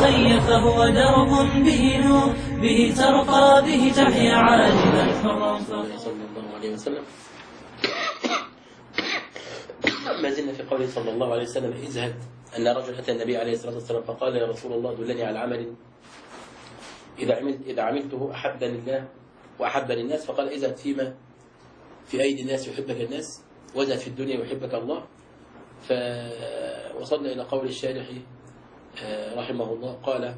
الخي فهو درب به نور، به ترقى به تحيا عاجلا حرا. صلى الله عليه وسلم. ما زلنا في قوله صلى الله عليه وسلم: ازهد أن رجل أتى النبي عليه الصلاة والسلام فقال: يا رسول الله دلني على عمل إذا عملته أحبني الله وأحبني الناس. فقال: ازهد فيما في أيدي الناس يحبك الناس، وازهد في الدنيا يحبك الله. فوصلنا إلى قول الشارح رحمه الله قال: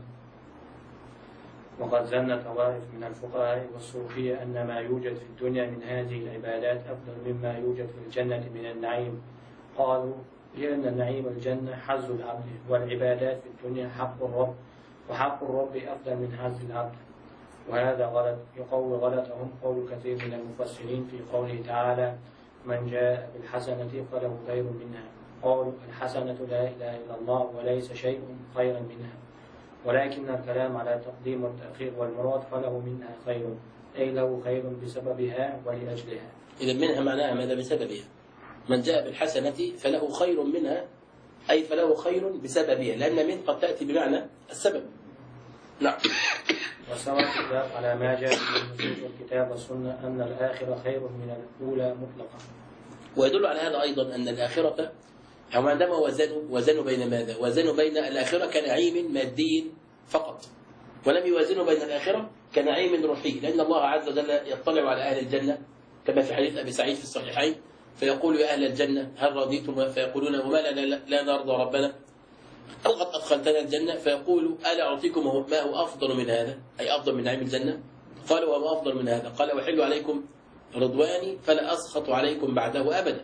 وقد ظن طوائف من الفقهاء والصوفية أن ما يوجد في الدنيا من هذه العبادات أفضل مما يوجد في الجنة من النعيم. قالوا: لأن النعيم الجنة حظ العبد، والعبادات في الدنيا حق الرب، وحق الرب أفضل من حظ العبد. وهذا غلط يقوي غلطهم قول كثير من المفسرين في قوله تعالى: من جاء بالحسنة فله خير منها. قالوا: الحسنة لا إله إلا الله وليس شيء خيرا منها، ولكن الكلام على تقديم والتأخير، والمراد فله منها خير، أي له خير بسببها ولأجلها. إذا منها معناها ماذا؟ بسببها. من جاء بالحسنة فله خير منها، أي فله خير بسببها، لأن من قد تأتي بمعنى السبب. نعم. وسواء الخلاف على ما جاء من نصوص الكتاب والسنة أن الآخرة خير من الأولى مطلقا. ويدل على هذا أيضا أن الآخرة، هم عندما وزنوا بين ماذا؟ وزنوا بين الآخرة كنعيم مادي فقط، ولم يوازنوا بين الآخرة كنعيم روحي، لأن الله عز وجل يطلع على أهل الجنة كما في حديث أبي سعيد في الصحيحين: فيقول: يا أهل الجنة هل رضيتم؟ فيقولون: وما لا نرضى ربنا قد أدخلتنا الجنة. فيقول: ألا أعطيكم ما هو أفضل من هذا، أي أفضل من نعيم الجنة؟ قالوا: وما أفضل من هذا؟ قال: وحل عليكم رضواني فلا أسخط عليكم بعده أبدا.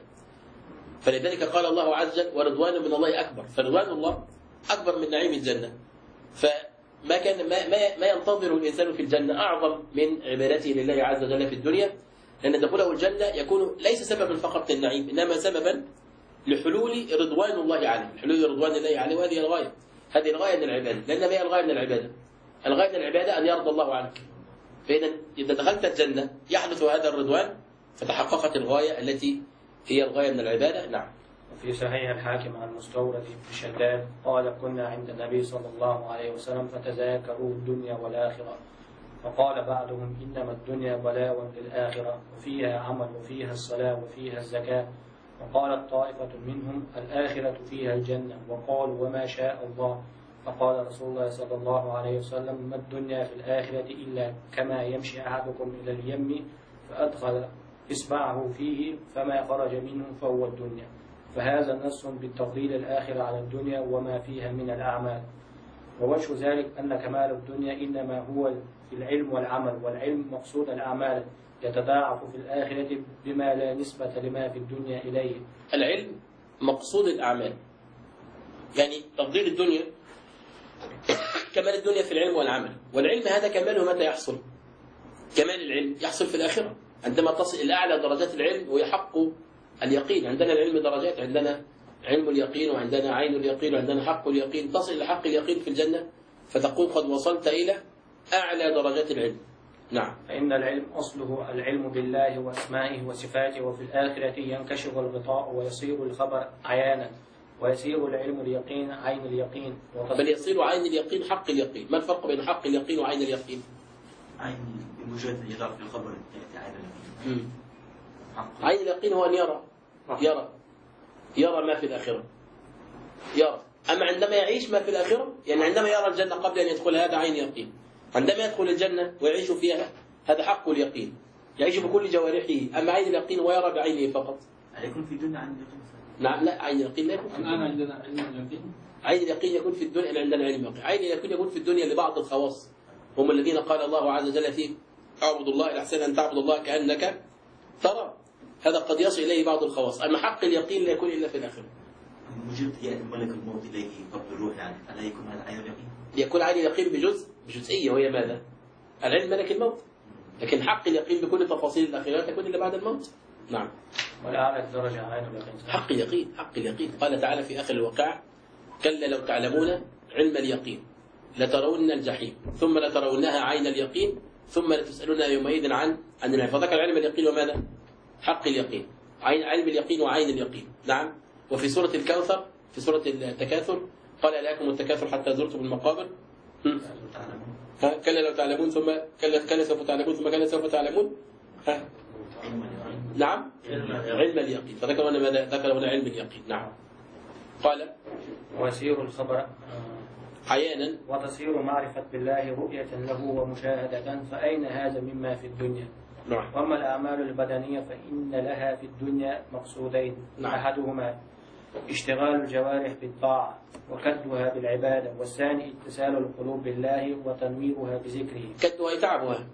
فلذلك قال الله عز وجل: ورضوان من الله أكبر. فرضوان الله أكبر من نعيم الجنة. فما كان ما ينتظر الإنسان في الجنة أعظم من عبادته لله عز وجل في الدنيا، لأن دخوله الجنة يكون ليس سببا فقط للنعيم، إنما سببا لحلول رضوان الله عليه، حلول رضوان الله عليه. وهذه الغاية، هذه الغاية من العبادة. لأن ما هي الغاية من العبادة؟ الغاية من العبادة أن يرضى الله عنك. فإذا دخلت الجنة يحدث هذا الرضوان، فتحققت الغاية التي هي الغاية من العبادة. نعم. وفي صحيح الحاكم عن مستورد في شداد قال: كنا عند النبي صلى الله عليه وسلم فتذاكروا الدنيا والآخرة، فقال بعضهم: إنما الدنيا بلاء للآخرة، وفيها عمل، وفيها الصلاة، وفيها الزكاة. وقالت طائفة منهم: الآخرة فيها الجنة. وقالوا: وما شاء الله. فقال رسول الله صلى الله عليه وسلم: ما الدنيا في الآخرة إلا كما يمشي أحدكم إلى اليم فأدخل إصبعه فيه فما خرج منه فهو الدنيا. فهذا نص بالتفضيل الآخرة على الدنيا وما فيها من الأعمال. ووجه ذلك أن كمال الدنيا إنما هو في العلم والعمل، والعلم مقصود الأعمال يتضاعف في الآخرة بما لا نسبة لما في الدنيا إليه. العلم مقصود الأعمال، يعني تفضيل الدنيا، كمال الدنيا في العلم والعمل. والعلم هذا كماله متى يحصل؟ كمال العلم يحصل في الآخرة عندما تصل إلى أعلى درجات العلم وهي حق اليقين. عندنا العلم درجات، عندنا علم اليقين، وعندنا عين اليقين، وعندنا حق اليقين. تصل إلى حق اليقين في الجنة فتقول قد وصلت إلى أعلى درجات العلم. نعم. فإن العلم أصله العلم بالله وأسمائه وصفاته، وفي الآخرة ينكشف الغطاء ويصير الخبر عيانا، ويصير العلم اليقين عين اليقين. بل يصير عين اليقين حق اليقين. ما الفرق بين حق اليقين وعين اليقين؟ عين بمجرد يظهر في الخبر يأتي عين اليقين. عين اليقين هو أن يرى ما في الآخرة، يرى. أما عندما يعيش ما في الآخرة، يعني عندما يرى الجنة قبل أن يدخل، هذا عين يقين. عندما يدخل الجنة ويعيش فيها، هذا حق اليقين، يعيش بكل جوارحه. أما عين اليقين ويرى بعينه فقط. يكون في الدنيا عين اليقين. نعم، لا، عين اليقين لا يكون في الدنيا. عندنا علم اليقين. عين اليقين يكون في الدنيا، عندنا علم اليقين. عين اليقين يكون في الدنيا لبعض الخواص، هم الذين قال الله عز وجل فيه: اعبد الله، الأحسن أن تعبد الله كأنك ترى. هذا قد يصل إليه بعض الخواص. أما حق اليقين لا يكون إلا في الآخرة. مجرد يأتي ملك الموت إليه قبل الروح، يعني ألا يكون هذا عين اليقين؟ يكون عين اليقين بجزئية، وهي ماذا؟ العلم ملك الموت. لكن حق اليقين بكل تفاصيل الأخيرة تكون إلا بعد الموت. نعم. والأعلى درجة عين اليقين. حق اليقين، حق اليقين. قال تعالى في آخر الواقعة: كلا لو تعلمون علم اليقين لترون الجحيم ثم لترونها عين اليقين ثم لتسألون يومئذ عن النعيم. فذكر علم اليقين وماذا؟ حق اليقين، علم اليقين وعين اليقين. نعم. وفي سورة الكوثر، في سورة التكاثر، قال: ألهاكم التكاثر حتى زرتم المقابر كلا لو تعلمون ثم كلا سوف تعلمون ثم كلا سوف تعلمون. نعم علم اليقين. فذكر هنا ماذا؟ ذكر هنا علم اليقين. نعم. قال ويسير الخبر عيانا وتصير معرفة بالله رؤية له ومشاهدة، فأين هذا مما في الدنيا؟ نعم. وأما الأعمال البدنية فإن لها في الدنيا مقصودين. نعم. أحدهما اشتغال الجوارح بالطاعة وكدها بالعبادة، والثاني اتصال القلوب بالله وتنويرها بذكره. كدها تعبها.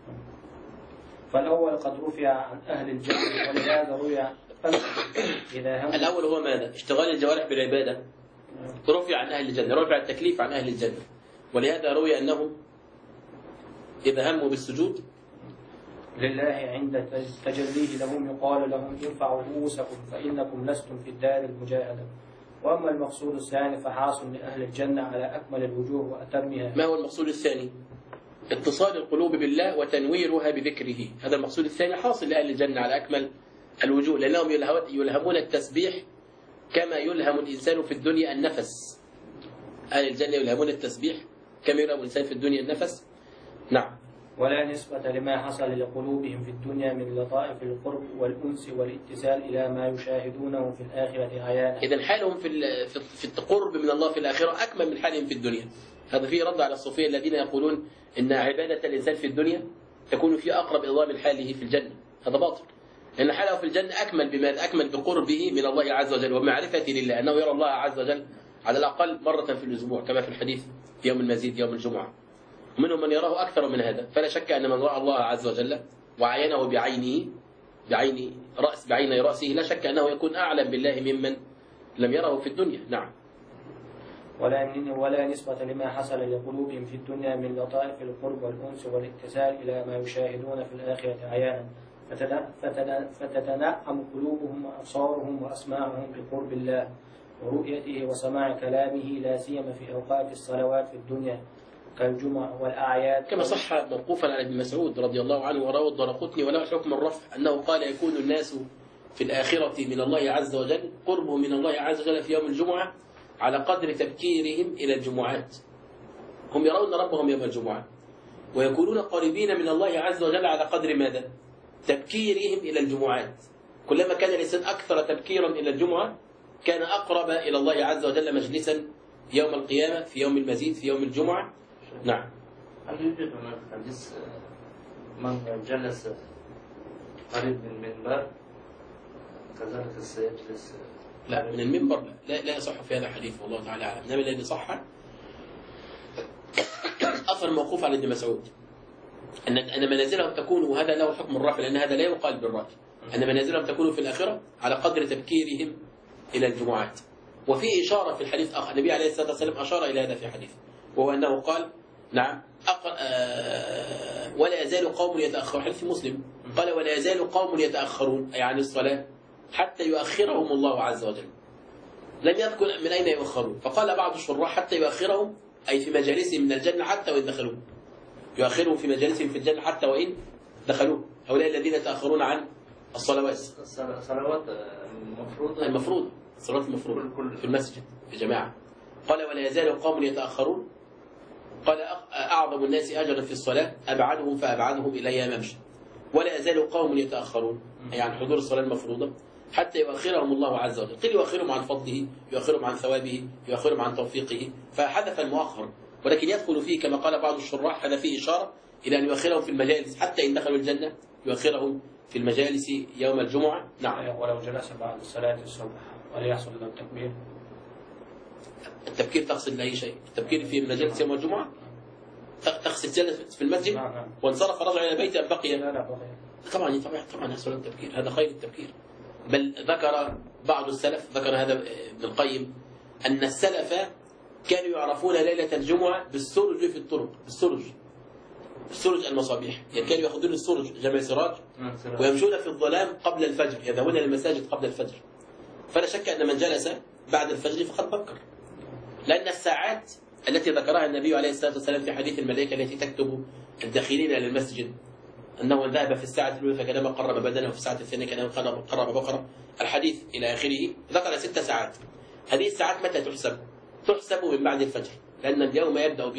فالأول قد رفع عن أهل الجنة، ولهذا روي إذا هم. الأول هو ماذا؟ اشتغال الجوارح بالعبادة رفع عن أهل الجنة، رفع التكليف عن أهل الجنة، ولهذا روي أنه إذا هموا بالسجود لله عند تجليه لهم يقال لهم ارفعوا رؤوسكم فإنكم لستم في الدار المجاهدة. وأما المقصود الثاني فحاصل لأهل الجنة على أكمل الوجوه وأتمها. ما هو المقصود الثاني؟ اتصال القلوب بالله وتنويرها بذكره. هذا المقصود الثاني حاصل لأهل الجنة على أكمل الوجوه، لأنهم يلهمون التسبيح كما يلهم الإنسان في الدنيا النفس. أهل الجنة يلهمون التسبيح كما يلهم الإنسان في الدنيا النفس. نعم. ولا نسبة لما حصل لقلوبهم في الدنيا من لطائف القرب والأنس والاتصال إلى ما يشاهدونه في الآخرة عيانا. إذن حالهم في القرب من الله في الآخرة أكمل من حالهم في الدنيا. هذا فيه رد على الصوفية الذين يقولون إن عبادة الإنسان في الدنيا تكون في أقرب إلى الله من حاله في الجنة. هذا باطل، لأن حاله في الجنة أكمل بما أكمل بقربه من الله عز وجل وبمعرفته لله، أنه يرى الله عز وجل على الأقل مرة في الأسبوع كما في الحديث يوم المزيد يوم الجمعة، ومنهم من يراه أكثر من هذا. فلا شك أن من رأى الله عز وجل وعينه بعين رأسه لا شك أنه يكون أعلم بالله ممن لم يره في الدنيا. نعم. ولا نسبة لما حصل لقلوبهم في الدنيا من لطائف القرب والأنس والاتصال إلى ما يشاهدون في الآخرة عيانا، فتتنعم قلوبهم وأبصارهم وأسماعهم بقرب الله ورؤيته وسماع كلامه، لا سيما في أوقات الصلوات في الدنيا كالجمعة والأعياد. كما صح موقوفا عن ابن مسعود رضي الله عنه وروى الدارقطني وله حكم الرفع أنه قال يكون الناس في الآخرة من الله عز وجل قربهم من الله عز وجل في يوم الجمعة على قدر تبكيرهم إلى الجمعات. هم يرون ربهم يوم الجمعة ويكونون قريبين من الله عز وجل على قدر ماذا؟ تبكيرهم إلى الجمعات. كلما كان الإنسان أكثر تبكيرا إلى الجمعة كان أقرب إلى الله عز وجل مجلسا يوم القيامة في يوم المزيد في يوم الجمعة. نعم. هل يوجد هناك حديث من جلس قريب من المنبر كذلك سيجلس؟ لا، من المنبر لا يصح في هذا الحديث والله تعالى أعلم. إنما الذي صح أثر موقوف عن ابن مسعود أن منازلهم تكون، وهذا له حكم الرفع لأن هذا لا يقال بالرأي، أن منازلهم تكون في الآخرة على قدر تبكيرهم إلى الجمعات. وفي إشارة في الحديث آخر النبي عليه الصلاة والسلام أشار إلى هذا في حديث، وهو أنه قال نعم ولا يزال قوم يتأخرون. حديث مسلم قال ولا يزال قوم يتأخرون أي عن الصلاة حتى يؤخرهم الله عز وجل. لم يذكر من أين يؤخرون، فقال بعض الشراح حتى يؤخرهم أي في مجالسهم من الجنة حتى وإن دخلوا، يؤخرهم في مجالسهم في الجنة حتى وإن دخلوا. هؤلاء الذين يتأخرون عن الصلوات المفروضة الصلاة المفروضة في المسجد في جماعة. قال ولا يزال قوم يتأخرون، قال أعظم الناس أجرا في الصلاة أبعدهم فأبعدهم إليها ممشى. ولا يزال قوم يتأخرون أي عن حضور الصلاة المفروضة حتى يؤخرهم الله عز وجل. قيل يؤخرهم عن فضله، يؤخرهم عن ثوابه، يؤخرهم عن توفيقه، فحذف المؤخر، ولكن يدخل فيه كما قال بعض الشراح هذا فيه إشارة إلى أن يؤخرهم في المجالس حتى إن دخلوا الجنة يؤخرهم في المجالس يوم الجمعة. نعم. ولو جلس بعد صلاة الصبح وليحصل له التكبير. التبكير تقصد لأي شيء؟ التبكير في المجالس يوم الجمعة تقصد جلس في المسجد وانصرف رجع إلى بيته أم بقي؟ لا بقي. طبعا يحصل التبكير، هذا خير التبكير. بل ذكر بعض السلف، ذكر هذا ابن القيم، أن السلف كانوا يعرفون ليلة الجمعة بالسرج في الطرق، بالسرج المصابيح، يعني كانوا يأخذون السرج جمع سراج ويمشون في الظلام قبل الفجر، يذهبون للمساجد قبل الفجر. فلا شك أن من جلس بعد الفجر فقد بكر، لأن الساعات التي ذكرها النبي عليه الصلاة والسلام في حديث الملائكة التي تكتب الداخلين إلى المسجد أنه ذهب في الساعة الأولى فكانما قرب بدنه، وفي الساعة الثانية كانما قرب بقرة، الحديث إلى آخره، ذكر 6 ساعات. هذه الساعات متى تحسب؟ تحسب من بعد الفجر، لأن اليوم يبدأ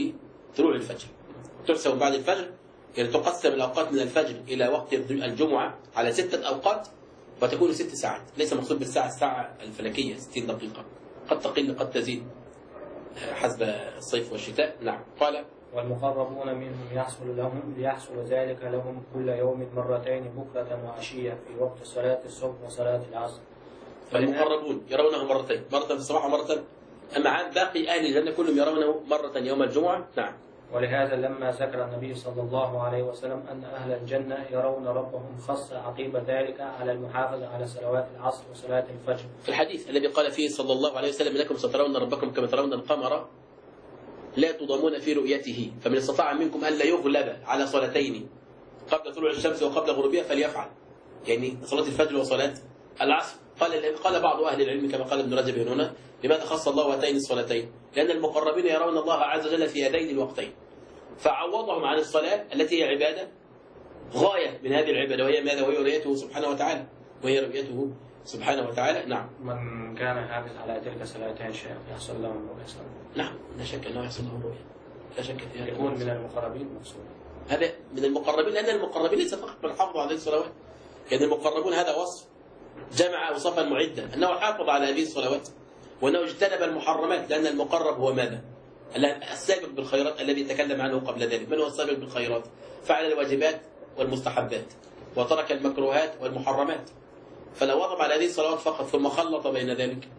طلوع الفجر، تحسب بعد الفجر، يعني تقسم الأوقات من الفجر إلى وقت الجمعة على 6 أوقات وتكون 6 ساعات، ليس مقصود بالساعة الساعة الفلكية 60 دقيقة، قد تقل قد تزيد حسب الصيف والشتاء. نعم. قال والمقربون منهم يحصل ذلك لهم كل يوم مرتين بكرة وعشية في وقت صلاة الصبح وصلاة العصر. فالمقربون يرونه مرتين، مرة في الصباح ومرة، أما عن باقي أهل الجنة كلهم يرونه مرة يوم الجمعة. نعم. ولهذا لما ذكر النبي صلى الله عليه وسلم أن أهل الجنة يرون ربهم خص عقيب ذلك على المحافظة على صلوات العصر وصلاة الفجر. في الحديث الذي قال فيه صلى الله عليه وسلم إنكم سترون ربكم كما ترون القمر لا تضامون في رؤيته، فمن استطاع منكم ألا يغلب على صلاتين قبل طلوع الشمس وقبل غروبها فليفعل، يعني صلاة الفجر وصلاة العصر. قال بعض أهل العلم كما قال ابن رجب هنا لماذا خص الله هاتين الصلاتين؟ لأن المقربين يرون الله عز وجل في هذين الوقتين، فعوضهم عن الصلاة التي هي عبادة غاية من هذه العبادة، وهي ماذا؟ وهي رؤيته سبحانه وتعالى، وهي رؤيته سبحانه وتعالى. نعم. من كان حافظ على تلك الصلاتين شيء يحصل له الرؤيا. نعم، لا شك أنه يحصل له الرؤيا، لا شك فيها. يكون من المقربين مقصود. هذا من المقربين، لأن المقربين ليس فقط من حافظ على هذه الصلوات، يعني المقربون هذا وصف جمع وصفا معدا أنه حافظ على هذه الصلوات وأنه اجتنب المحرمات، لأن المقرب هو ماذا؟ السابق بالخيرات الذي تكلم عنه قبل ذلك. من هو السابق بالخيرات؟ فعل الواجبات والمستحبات وترك المكروهات والمحرمات. فلو وضب على هذه الصلوات فقط ثم خلط بين ذلك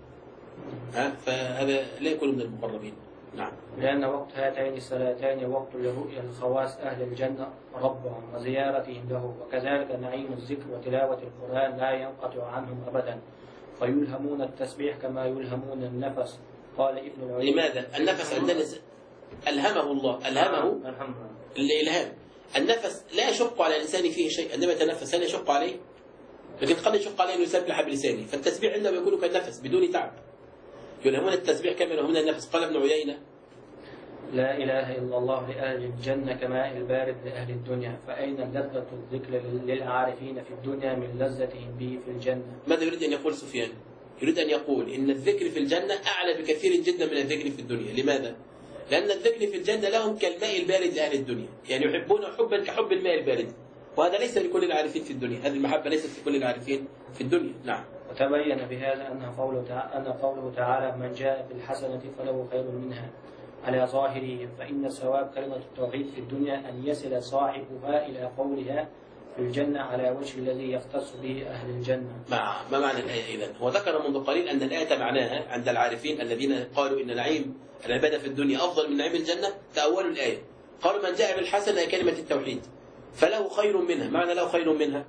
فهذا لا يكون من المقربين. نعم. لأن وقت هاتين الصلاتين وقت لرؤيا الخواص أهل الجنة ربهم وزيارتهم له، وكذلك نعيم الذكر وتلاوة القرآن لا ينقطع عنهم أبدا، فيلهمون التسبيح كما يلهمون النفس. قال ابن العيينة لماذا؟ النفس عندنا ألهمه الله، ألهمه الإلهام. النفس لا يشق على الإنسان فيه شيء، عندما يتنفس هل يشق عليه؟ لكن قد يشق عليه أن يسبح بلسانه، فالتسبيح عندما يكون كالنفس بدون تعب. يلهمون التسبيح كما يلهمون النفس. قال ابن عيينة لا إله إلا الله لأهل الجنة كماء البارد لأهل الدنيا، فأين لذة الذكر للعارفين في الدنيا من لذتهم به في الجنة؟ ماذا يريد أن يقول سفيان؟ يريد أن يقول إن الذكر في الجنة أعلى بكثير جدا من الذكر في الدنيا. لماذا؟ لأن الذكر في الجنة لهم كالماء البارد لأهل الدنيا، يعني يحبون حبا كحب الماء البارد، وهذا ليس لكل العارفين في الدنيا، هذه المحبة ليست لكل العارفين في الدنيا. نعم. وتبين بهذا أن قوله تعالى من جاء بالحسنة فله خير منها على ظاهره، فإن ثواب كلمة التوحيد في الدنيا أن يصل صاحبها إلى قولها في الجنة على وجه الذي يختص به أهل الجنة. ما معنى الآية إذن؟ هو ذكر منذ قليل أن الآية معناها عند العارفين الذين قالوا إن نعيم العبادة في الدنيا أفضل من نعيم الجنة، تأولوا الآية قالوا من جاء بالحسنة كلمة التوحيد فله خير منها. معنى له خير منها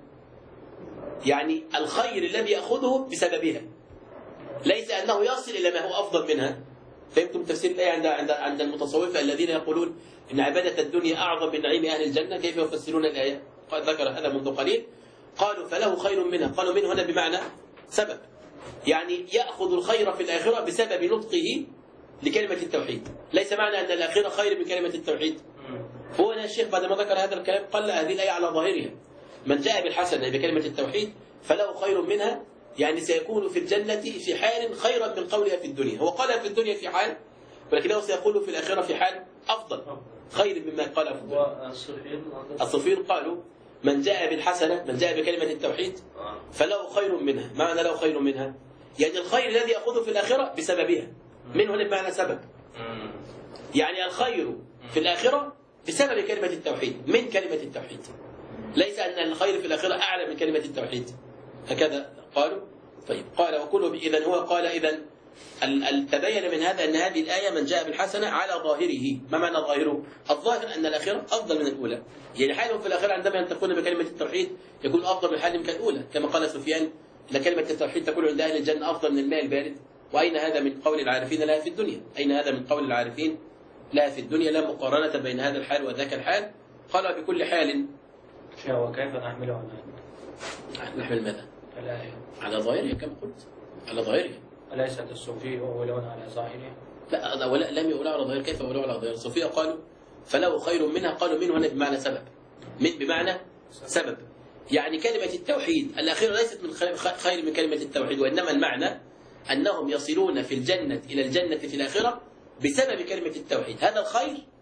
يعني الخير الذي يأخذه بسببها، ليس أنه يصل إلى ما هو أفضل منها. فهمتم تفسير الآية عند المتصوفة الذين يقولون إن عبادة الدنيا أعظم من نعيم أهل الجنة؟ كيف يفسرون الآية؟ قد ذكر هذا منذ قليل. قالوا فله خير منها، قالوا منه هنا بمعنى سبب، يعني يأخذ الخير في الآخرة بسبب نطقه لكلمة التوحيد، ليس معنى أن الآخرة خير من كلمة التوحيد. هو هنا الشيخ بعد ما ذكر هذا الكلام قال هذه الآية على ظاهرها من جاء بالحسنة بكلمة التوحيد فله خير منها، يعني سيكون في الجنة في حال خيرا من قولها في الدنيا. هو قال في الدنيا في حال، ولكنه سيقول في الآخرة في حال أفضل خير مما قال في الدنيا. الصوفيين قالوا من جاء بالحسنة، من جاء بكلمة التوحيد فله خير منها. معنى له خير منها يعني الخير الذي يأخذه في الآخرة بسببها، من هنا بمعنى سبب، يعني الخير في الآخرة بسبب كلمة التوحيد، من كلمة التوحيد، ليس أن الخير في الآخرة أعلى من كلمة التوحيد. هكذا قالوا. طيب قال وكله إذن هو قال إذن تبين من هذا أن هذه الآية من جاء بالحسنة على ظاهره. ما معنى ظاهره؟ الظاهر أن الآخرة أفضل من الأولى، يعني حالهم في الآخرة عندما ينطقون بكلمة التوحيد يكون أفضل من حالهم كالأولى، كما قال سفيان إن كلمة التوحيد تكون عند أهل الجنة أفضل من الماء البارد. وأين هذا من قول العارفين لها في الدنيا؟ أين هذا من قول العارفين لها في الدنيا؟ لا مقارنة بين هذا الحال وذاك الحال. قال بكل حال. وكيف نحمله نحمل ماذا؟ الآية على ظاهرها كما قلت، على ظاهرها. أليست الصوفية يقولون على ظاهرها؟ لا ولا لم يقولوا على ظاهر. كيف يقولوا على ظاهر؟ الصوفية قالوا فله خير منها، قالوا منه هنا بمعنى سبب، من بمعنى سبب، يعني كلمة التوحيد الأخيرة ليست من خير من كلمة التوحيد، وإنما المعنى أنهم يصلون في الجنة إلى الجنة في الآخرة بسبب كلمة التوحيد. هذا الخير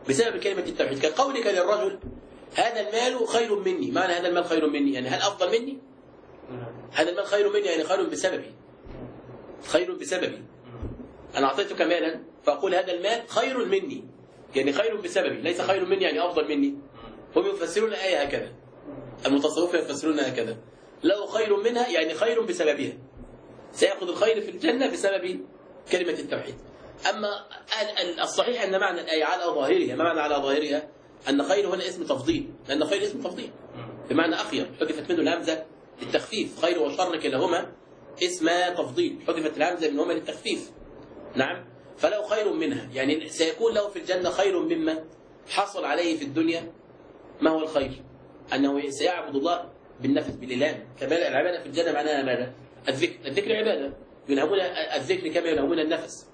بسبب كلمة التوحيد. كقولك للرجل هذا المال خير مني، معنى هذا المال خير مني يعني هل أفضل مني؟ هذا المال خير مني يعني خير بسببي، خير بسببي. أنا أعطيتك مالا فأقول هذا المال خير مني يعني خير بسببي، ليس خير مني يعني أفضل مني. هم يفسرون الآية هكذا، المتصوفة يفسرون هكذا، لو خير منها يعني خير بسببها، سيأخذ الخير في الجنة بسبب كلمة التوحيد. أما الصحيح أن معنى الآية على ظاهرها، ما معنى على ظاهرها؟ أن خير هنا اسم تفضيل، لأن خير اسم تفضيل بمعنى أخير، حذفت منه الهمزة للتخفيف، خير وشر كلاهما اسم تفضيل، حذفت الهمزة منهما للتخفيف. نعم، فلو خير منها يعني سيكون له في الجنة خير مما حصل عليه في الدنيا. ما هو الخير؟ أنه سيعبد الله بالنفس بالإلهام، كما العبادة في الجنة معناها ماذا؟ الذكر عبادة، ينهمون الذكر كما ينهمون النفس.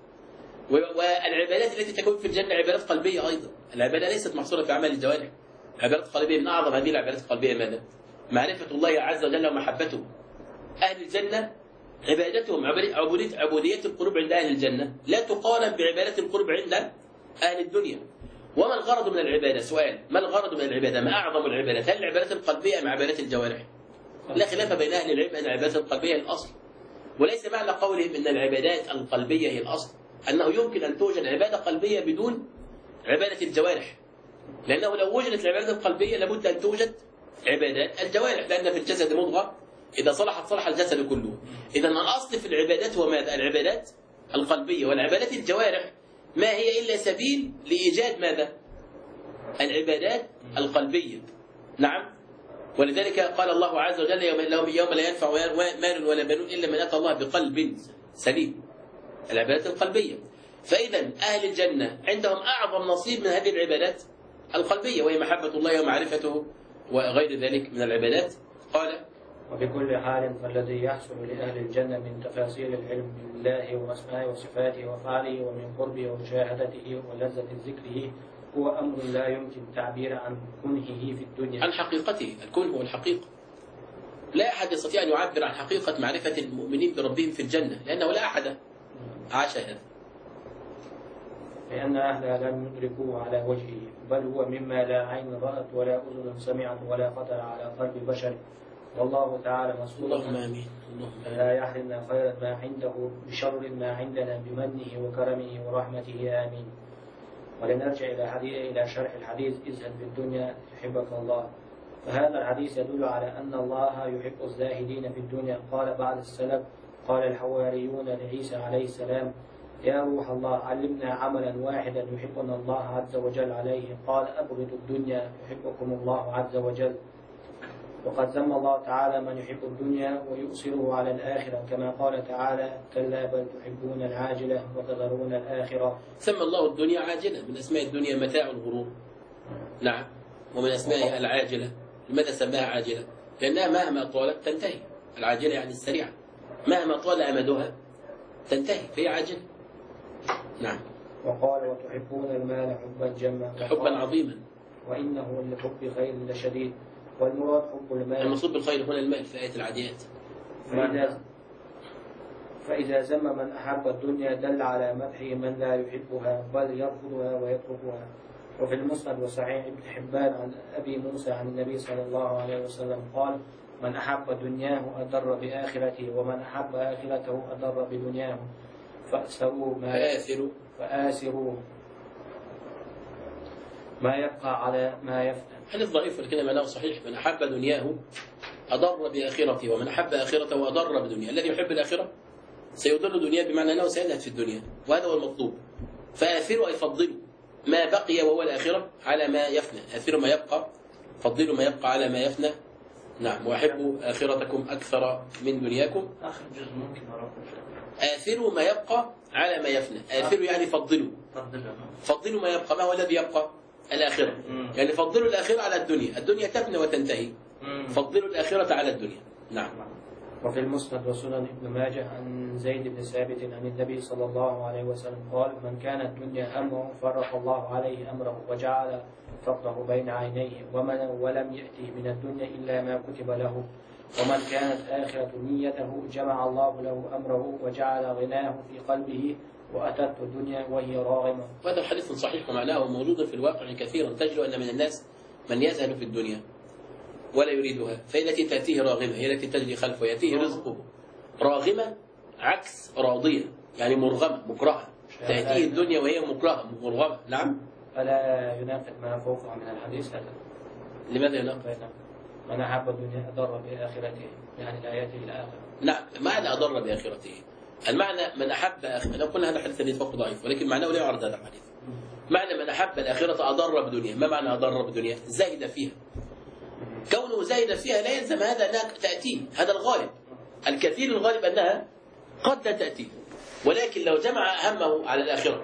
والعبادات التي تكون في الجنة عبادات قلبية أيضا، العبادة ليست محصورة في أعمال الجوارح، عبادات قلبية. من أعظم هذه العبادات القلبية ماذا؟ معرفة الله عز وجل ومحبته. أهل الجنة عبادتهم عبودية القلوب عند أهل الجنة لا تقارن بعبادة القلوب عند أهل الدنيا. وما الغرض من العبادة؟ سؤال، ما الغرض من العبادة؟ ما أعظم العبادات؟ هل العبادات القلبية أم عبادات الجوارح؟ لا خلاف بين أهل العلم أن العبادات القلبية هي الأصل، وليس معنى قولهم أن العبادات القلبية هي الأصل أنه يمكن أن توجد عبادة قلبية بدون عبادة الجوارح، لأنه لو وجدت العبادات القلبية لابد أن توجد عبادات الجوارح، لأن في الجسد مضغة إذا صلحت صلح الجسد كله. إذا الأصل في العبادات هو ماذا؟ العبادات القلبية. والعبادات الجوارح ما هي إلا سبيل لإيجاد ماذا؟ العبادات القلبية. نعم، ولذلك قال الله عز وجل يوم لا ينفع مال ولا بنون إلا من أتى الله بقلب سليم، العبادات القلبية. فإذا أهل الجنة عندهم أعظم نصيب من هذه العبادات القلبية، وهي محبة الله ومعرفته وغير ذلك من العبادات. قال وبكل حال فالذي يحصل لأهل الجنة من تفاصيل العلم بالله وأسمائه وصفاته وفعله ومن قربه ومشاهدته ولذة ذكره هو أمر لا يمكن التعبير عن كنهه في الدنيا، عن حقيقته. الكون هو الحقيقة، لا أحد يستطيع أن يعبر عن حقيقة معرفة المؤمنين بربهم في الجنة، لأنه لا أحد عاش هذا، لأن أهلها لم يدركوه على وجهه، بل هو مما لا عين رأت ولا أذن سمعت ولا خطر على قلب بشر. والله تعالى مسؤول اللهم آمين. لا يحرمنا خيرا ما عنده بشر ما عندنا بمنه وكرمه ورحمته آمين. ولنرجع إلى شرح الحديث ازهد في الدنيا يحبك الله. فهذا الحديث يدل على أن الله يحب الزاهدين في الدنيا. قال بعض السلف قال الحواريون لعيسى عليه السلام يا روح الله علمنا عملا واحدا يحبنا الله عز وجل عليه. قال أبغض الدنيا يحبكم الله عز وجل. وقد ذم الله تعالى من يحب الدنيا ويؤثره على الآخرة، كما قال تعالى كلا بل تحبون العاجلة وتذرون الآخرة. سمى الله الدنيا عاجلة، من أسماء الدنيا متاع الغرور. نعم، ومن أسمائها العاجلة. لماذا سماها عاجلة؟ لأنها مهما طالت تنتهي. العاجلة يعني السريعة، مهما طال أمدها تنتهي، فهي عاجلة. نعم. وقال وتحبون المال حبا جما، حبا عظيما، وإنه لحب خير لشديد. والمراد حب المال، المقصود بالخير هنا المال في آية العاديات. فإذا ذم من أحب الدنيا دل على مدحه من لا يحبها بل يرفضها ويتركها. وفي المسند وصحيح ابن حبان عن أبي موسى عن النبي صلى الله عليه وسلم قال من أحب دنياه أضر بآخرته ومن أحب آخرته أضر بدنياه. فآثروا ما يبقى على ما يفنى. حديث ضعيف ولكن معناه صحيح. من أحب دنياه أضر بآخرته ومن أحب آخرته أضر بدنياه. الذي يحب الآخرة سيضر دنياه بمعنى أنه سينهد في الدنيا، وهذا هو المطلوب. فآثروا أي فضلوا ما بقي وهو الآخرة على ما يفنى. آثروا ما يبقى، فضلوا ما يبقى على ما يفنى. نعم، وأحبوا آخرتكم أكثر من دنياكم. آخر جزء ممكن أعرفه. آثروا ما يبقى على ما يفنى. آثروا يعني فضلوا. فضلوا ما يبقى. ما هو الذي يبقى؟ الآخرة. يعني فضلوا الآخرة على الدنيا. الدنيا تفنى وتنتهي، فضلوا الآخرة على الدنيا. نعم. وفي المسند وسنن ابن ماجه عن زيد بن ثابت عن النبي صلى الله عليه وسلم قال من كانت الدنيا همه فرق الله عليه أمره وجعل فقره بين عينيه ولم يأته من الدنيا إلا ما كتب له. ومن كانت آخرة نيته جمع الله له أمره وجعل غناه في قلبه وأتته الدنيا وهي راغمة. وهذا الحديث صحيح ومعناه موجود في الواقع كثيرا. تجد أن من الناس من يزهد في الدنيا ولا يريدها، فهي التي تأتيه راغمة، هي التي تجري خلفه، يأتيه رزقه راغمة عكس راضية، يعني مرغمة مكرهة. تأتيه الدنيا وهي مكرهة مرغمة. نعم. فلا ينافق ما فوقه من الحديث هذا. لماذا ينافق؟ من أحب الدنيا أضر بآخرته، يعني لا يأتي إلى آخرة. نعم، معنى أضر بآخرته، المعنى من أحب لو قلنا هذا الحديث الذي فوق ضعيف ولكن معناه لا يعرض هذا الحديث. معنى من أحب الآخرة أضر بدنيا. ما معنى أضر بدنيا؟ زاهد فيها. كونه زاهد فيها لا يلزم هذا أنها تأتيه، هذا الغالب. الكثير الغالب أنها قد لا تأتيه، ولكن لو جمع همه على الآخرة،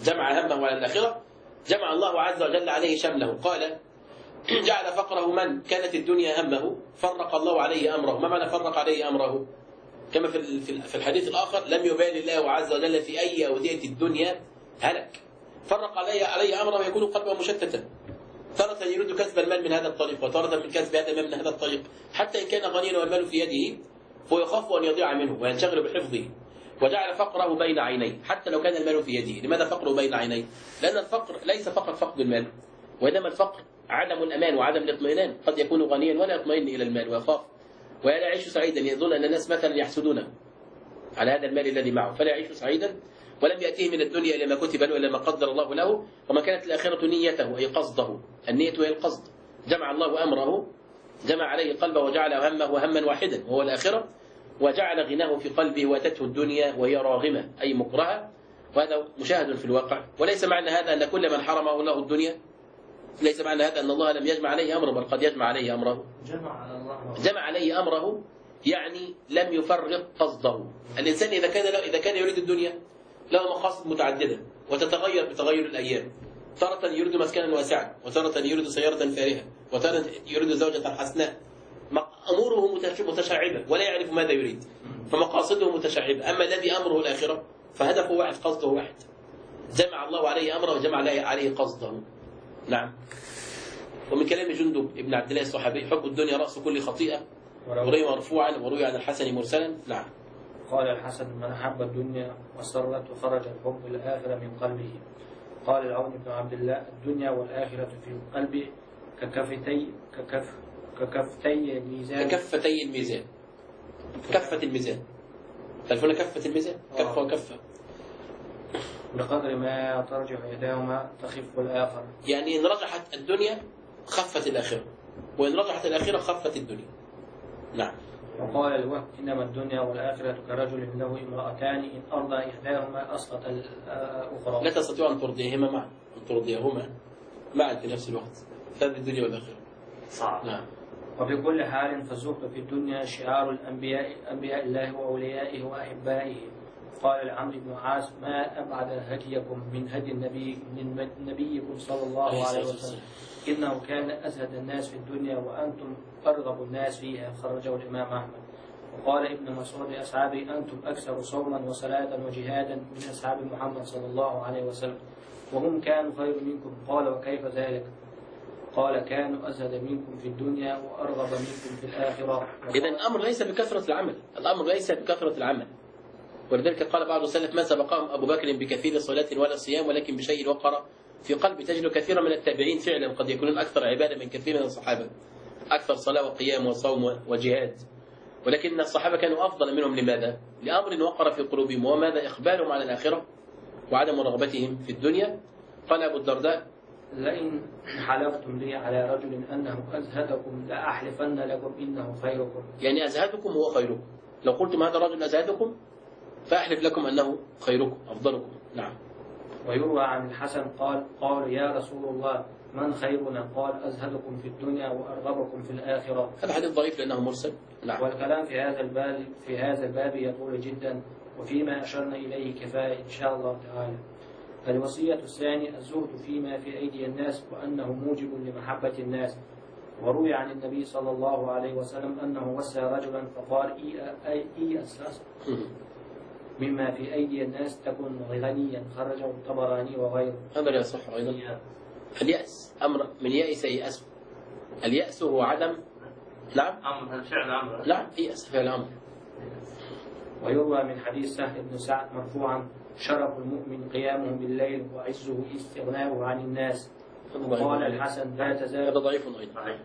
جمع الله عز وجل عليه شمله. قال جعل فقره من كانت الدنيا همه فرق الله عليه أمره. ما معنى فرق عليه أمره؟ كما في الحديث الآخر لم يبالي الله عز وجل في أي أودية الدنيا هلك. فرق عليه أمره يكون قلبه مشتتا، تارة يريد كسب المال من هذا الطريق وتارة من كسب هذا المال من هذا الطريق، حتى إن كان غنيا والمال في يده فهو يخاف أن يضيع منه وينشغل بحفظه. وجعل فقره بين عينيه حتى لو كان المال في يده. لماذا فقره بين عينيه؟ لأن الفقر ليس فقط فقد المال، وإنما الفقر عدم الأمان وعدم الاطمئنان. قد يكون غنيا ولا يطمئن إلى المال ويخاف ولا يعيش سعيدا، يظن أن الناس مثلا يحسدونه على هذا المال الذي معه فلا يعيش سعيدا، ولم يأتيه من الدنيا إلا ما كتب له إلا ما قدر الله له. وما كانت الآخرة نيته أي قصده، النية هي القصد. جمع الله أمره، جمع عليه قلبه وجعل همه هما واحدا وهو الآخرة، وجعل غناه في قلبه وأتته الدنيا وهي راغمة أي مكرهة. وهذا مشاهد في الواقع. وليس معنى هذا أن كل من حرمه الله الدنيا، ليس معنى هذا أن الله لم يجمع عليه أمره، بل قد يجمع عليه أمره. جمع عليه أمره يعني لم يفرق قصده. الإنسان إذا كان يريد الدنيا له مقاصد متعددة وتتغير بتغير الأيام. تارة يريد مسكنا واسعا، وتارة يريد سيارة فارهة، وتارة يريد زوجة حسناء. أموره متشعبة ولا يعرف ماذا يريد، فمقاصده متشعبة. أما الذي أمره الآخرة فهدفه واحد، قصده واحد. جمع الله عليه أمره وجمع عليه قصده. نعم. ومن كلام جندب ابن عبد الله الصحابي حب الدنيا رأس كل خطيئة، وروي مرفوعا وروي عن الحسن مرسلا. نعم. قال الحسن من أحب الدنيا وسرت وخرج الحب الآخرة من قلبه. قال العون بن عبد الله الدنيا والآخرة في القلب ككفتي الميزان. ككفتي الميزان، كفة الميزان. تعرفون كفة الميزان؟ كفة وكفة. بقدر ما ترجح إحداهما تخف الآخر. يعني إن رجحت الدنيا خفت الآخرة، وإن رجحت الآخرة خفت الدنيا. نعم. وقال الوهب إنما الدنيا والآخرة كرجل له امرأتان إن أرضى إحداهما أسقط الأخرى. لا تستطيع أن ترضيهما معا، أن ترضيهما معا في نفس الوقت. هذه الدنيا والآخرة صعب. نعم. وفي كل حال فالزهد في الدنيا شعار أنبياء الله وأوليائه وأحبائه. قال لعمرو بن عاص ما أبعد هديكم من هدي نبيكم صلى الله عليه وسلم، إنه كان أزهد الناس في الدنيا وأنتم أرغب الناس فيها. خرجه الإمام أحمد. وقال ابن مسعود لأصحابه أنتم أكثر صوما وصلاة وجهادا من أصحاب محمد صلى الله عليه وسلم، وهم كانوا خير منكم. قال وكيف ذلك؟ قال كانوا أزهد منكم في الدنيا وأرغب منكم في الآخرة. إذن الأمر ليس بكثرة العمل، الأمر ليس بكثرة العمل. ولذلك قال بعض السلف ما سبقهم أبو بكر بكثير صلاة ولا صيام ولكن بشيء وقر في قلب. تجد كثيرا من التابعين فعلا قد يكونون أكثر عبادة من كثير من الصحابة، أكثر صلاة وقيام وصوم وجهاد، ولكن الصحابة كانوا أفضل منهم. لماذا؟ لأمر وقر في قلوبهم، وماذا؟ إقبالهم على الآخرة وعدم رغبتهم في الدنيا. قال أبو الدرداء لئن حلفتم لي على رجل أنه أزهدكم لأحلفن لكم إنه خيركم. يعني أزهدكم هو خيركم. لو قلتم هذا الرجل أزهدكم فأحلف لكم أنه خيركم أفضلكم. نعم. ويروى عن الحسن قال يا رسول الله من خيرنا؟ قال أزهدكم في الدنيا وأرغبكم في الآخرة. هذا حديث ضعيف لأنه مرسل. نعم. والكلام في هذا الباب يطول جدا، وفيما أشرنا إليه كفاية إن شاء الله تعالى. الوصية الثانية الزهد فيما في أيدي الناس وأنه موجب لمحبة الناس. وروي عن النبي صلى الله عليه وسلم أنه وصى رجلا فقال إيأس مما في أيدي الناس تكن غنيا. خرجه الطبراني وغيره. هذا لا يصح أيضا. اليأس أمر من يأس يأس. اليأس هو عدم. نعم. أمر فعل أمر. نعم يأس فعل أمر. ويروى من حديث سهل بن سعد مرفوعا شرف المؤمن قيامه بالليل وعزه استغناؤه عن الناس. وقال الحسن لا هذا تزال ضعيف أيضا.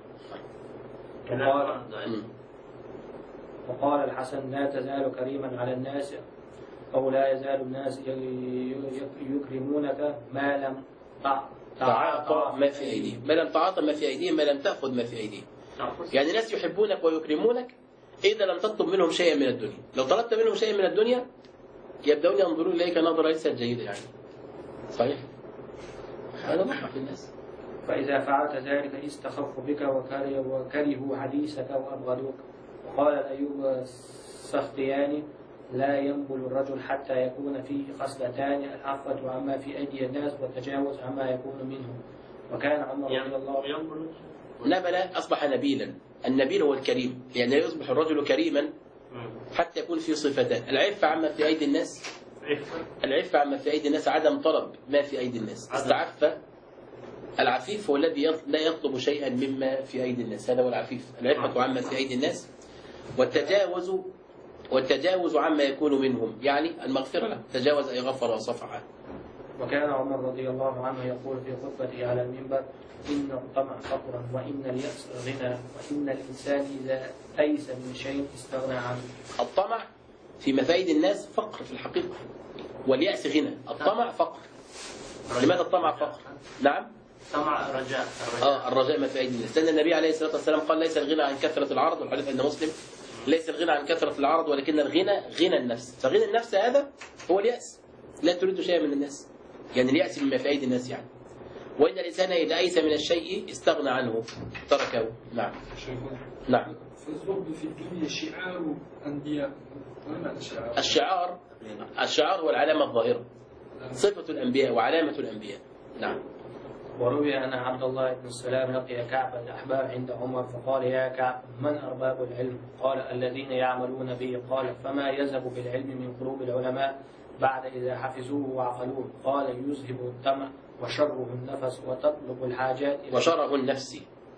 وقال الحسن لا تزال كريما على الناس أو لا يزال الناس يكرمونك ما لم تعاطى ما في أيديهم، ما لم تعاطى ما في أيديهم، ما لم تأخذ ما في أيديهم. يعني الناس يحبونك ويكرمونك إذا لم تطلب منهم شيئا من الدنيا. لو طلبت منهم شيئا من الدنيا يبدأون ينظرون إليك نظرة ليست جيدة يعني. صحيح؟ هذا ضحك في الناس. فإذا فعلت ذلك استخفوا بك وكرهوا حديثك وأبغضوك. وقال أيوب السختياني لا ينبل الرجل حتى يكون فيه خصلتان: العفة عما في أيدي الناس والتجاوز عما يكون منهم. وكان عمر رضي الله عنه نبل أصبح نبيلا. النبيل هو الكريم، يعني يصبح الرجل كريما حتى يكون في صفتان: العفة عما في أيدي الناس. العفة عما في أيدي الناس عدم طلب ما في أيدي الناس. استعف العفيف هو الذي لا يطلب شيئا مما في أيدي الناس، هذا هو العفيف. العفة عما في أيدي الناس والتجاوز عما يكون منهم، يعني المغفرة له. تجاوز أي غفر وصفح عنه. وكان عمر رضي الله عنه يقول في خطبته على المنبر: إن الطمع فقر وإن اليأس غنى وإن الإنسان إذا أيس من شيء استغنى عنه. الطمع في مفايد الناس فقر في الحقيقة، واليأس غنى. الطمع فقر. لماذا الطمع فقر؟ نعم، طمع رجاء. الرجاء مفايد الناس. لأن النبي عليه الصلاة والسلام قال: ليس الغنى عن كثرة العرض، والحديث عند مسلم: ليس الغنى عن كثرة العرض ولكن الغنى غنى النفس. فغنى النفس هذا هو اليأس، لا تريد شيئا من الناس، يعني اليأس من مفايد الناس يعني. وإن الإنسان إذا أيس من الشيء استغنى عنه تركه. نعم. نعم. فالزهد في الدنيا شعار أنبياء. الشعار هو العلامة الظاهرة، صفة الأنبياء وعلامة الأنبياء. نعم. وروي أن عبد الله بن السلام لقي كعب الأحبار عند عمر فقال: يا كعب، من أرباب العلم؟ قال: الذين يعملون به. قال: فما يذهب بالعلم من قلوب العلماء بعد إذا حفظوه وعقلوه؟ قال: يذهب الطمع وشره النفس وتطلب الحاجات إلى وشره النفس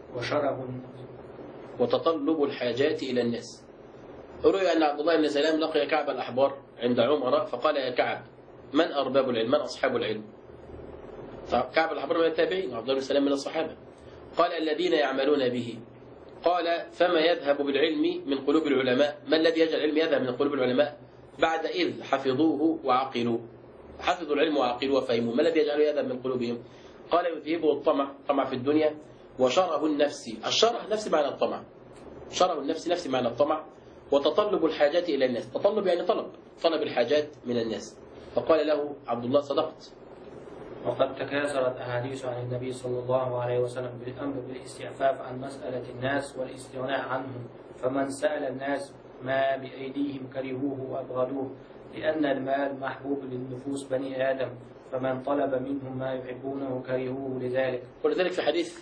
وتطلب الحاجات إلى الناس. روي أن عبد الله بن سلام لقي كعب الأحبار عند عمر فقال: يا كعب، من أرباب العلم؟ من أصحاب العلم؟ كعب الأحبار من التابعين وعبد الله بن سلام من الصحابة. قال: الذين يعملون به. قال: فما يذهب بالعلم من قلوب العلماء؟ ما الذي يجعل العلم يذهب من قلوب العلماء بعد إذ حفظوه وعقلوه؟ حفظوا العلم وعقلوه وفهموه، ما الذي يجعله يذهب من قلوبهم؟ قال: يذهبه الطمع، طمع في الدنيا، وشره النفس. الشره نفس معنى الطمع، شره النفس نفس معنى الطمع، وتطلب الحاجات إلى الناس. تطلب يعني طلب الحاجات من الناس. فقال له عبد الله: صدقت. وقد تكاثرت أحاديث عن النبي صلى الله عليه وسلم بالأمر بالاستعفاف عن مسألة الناس والاستغناء عنهم. فمن سأل الناس ما بأيديهم كرهوه وأبغضوه، لأن المال محبوب للنفوس بني آدم، فمن طلب منهم ما يحبونه كرهوه لذلك. ولذلك في حديث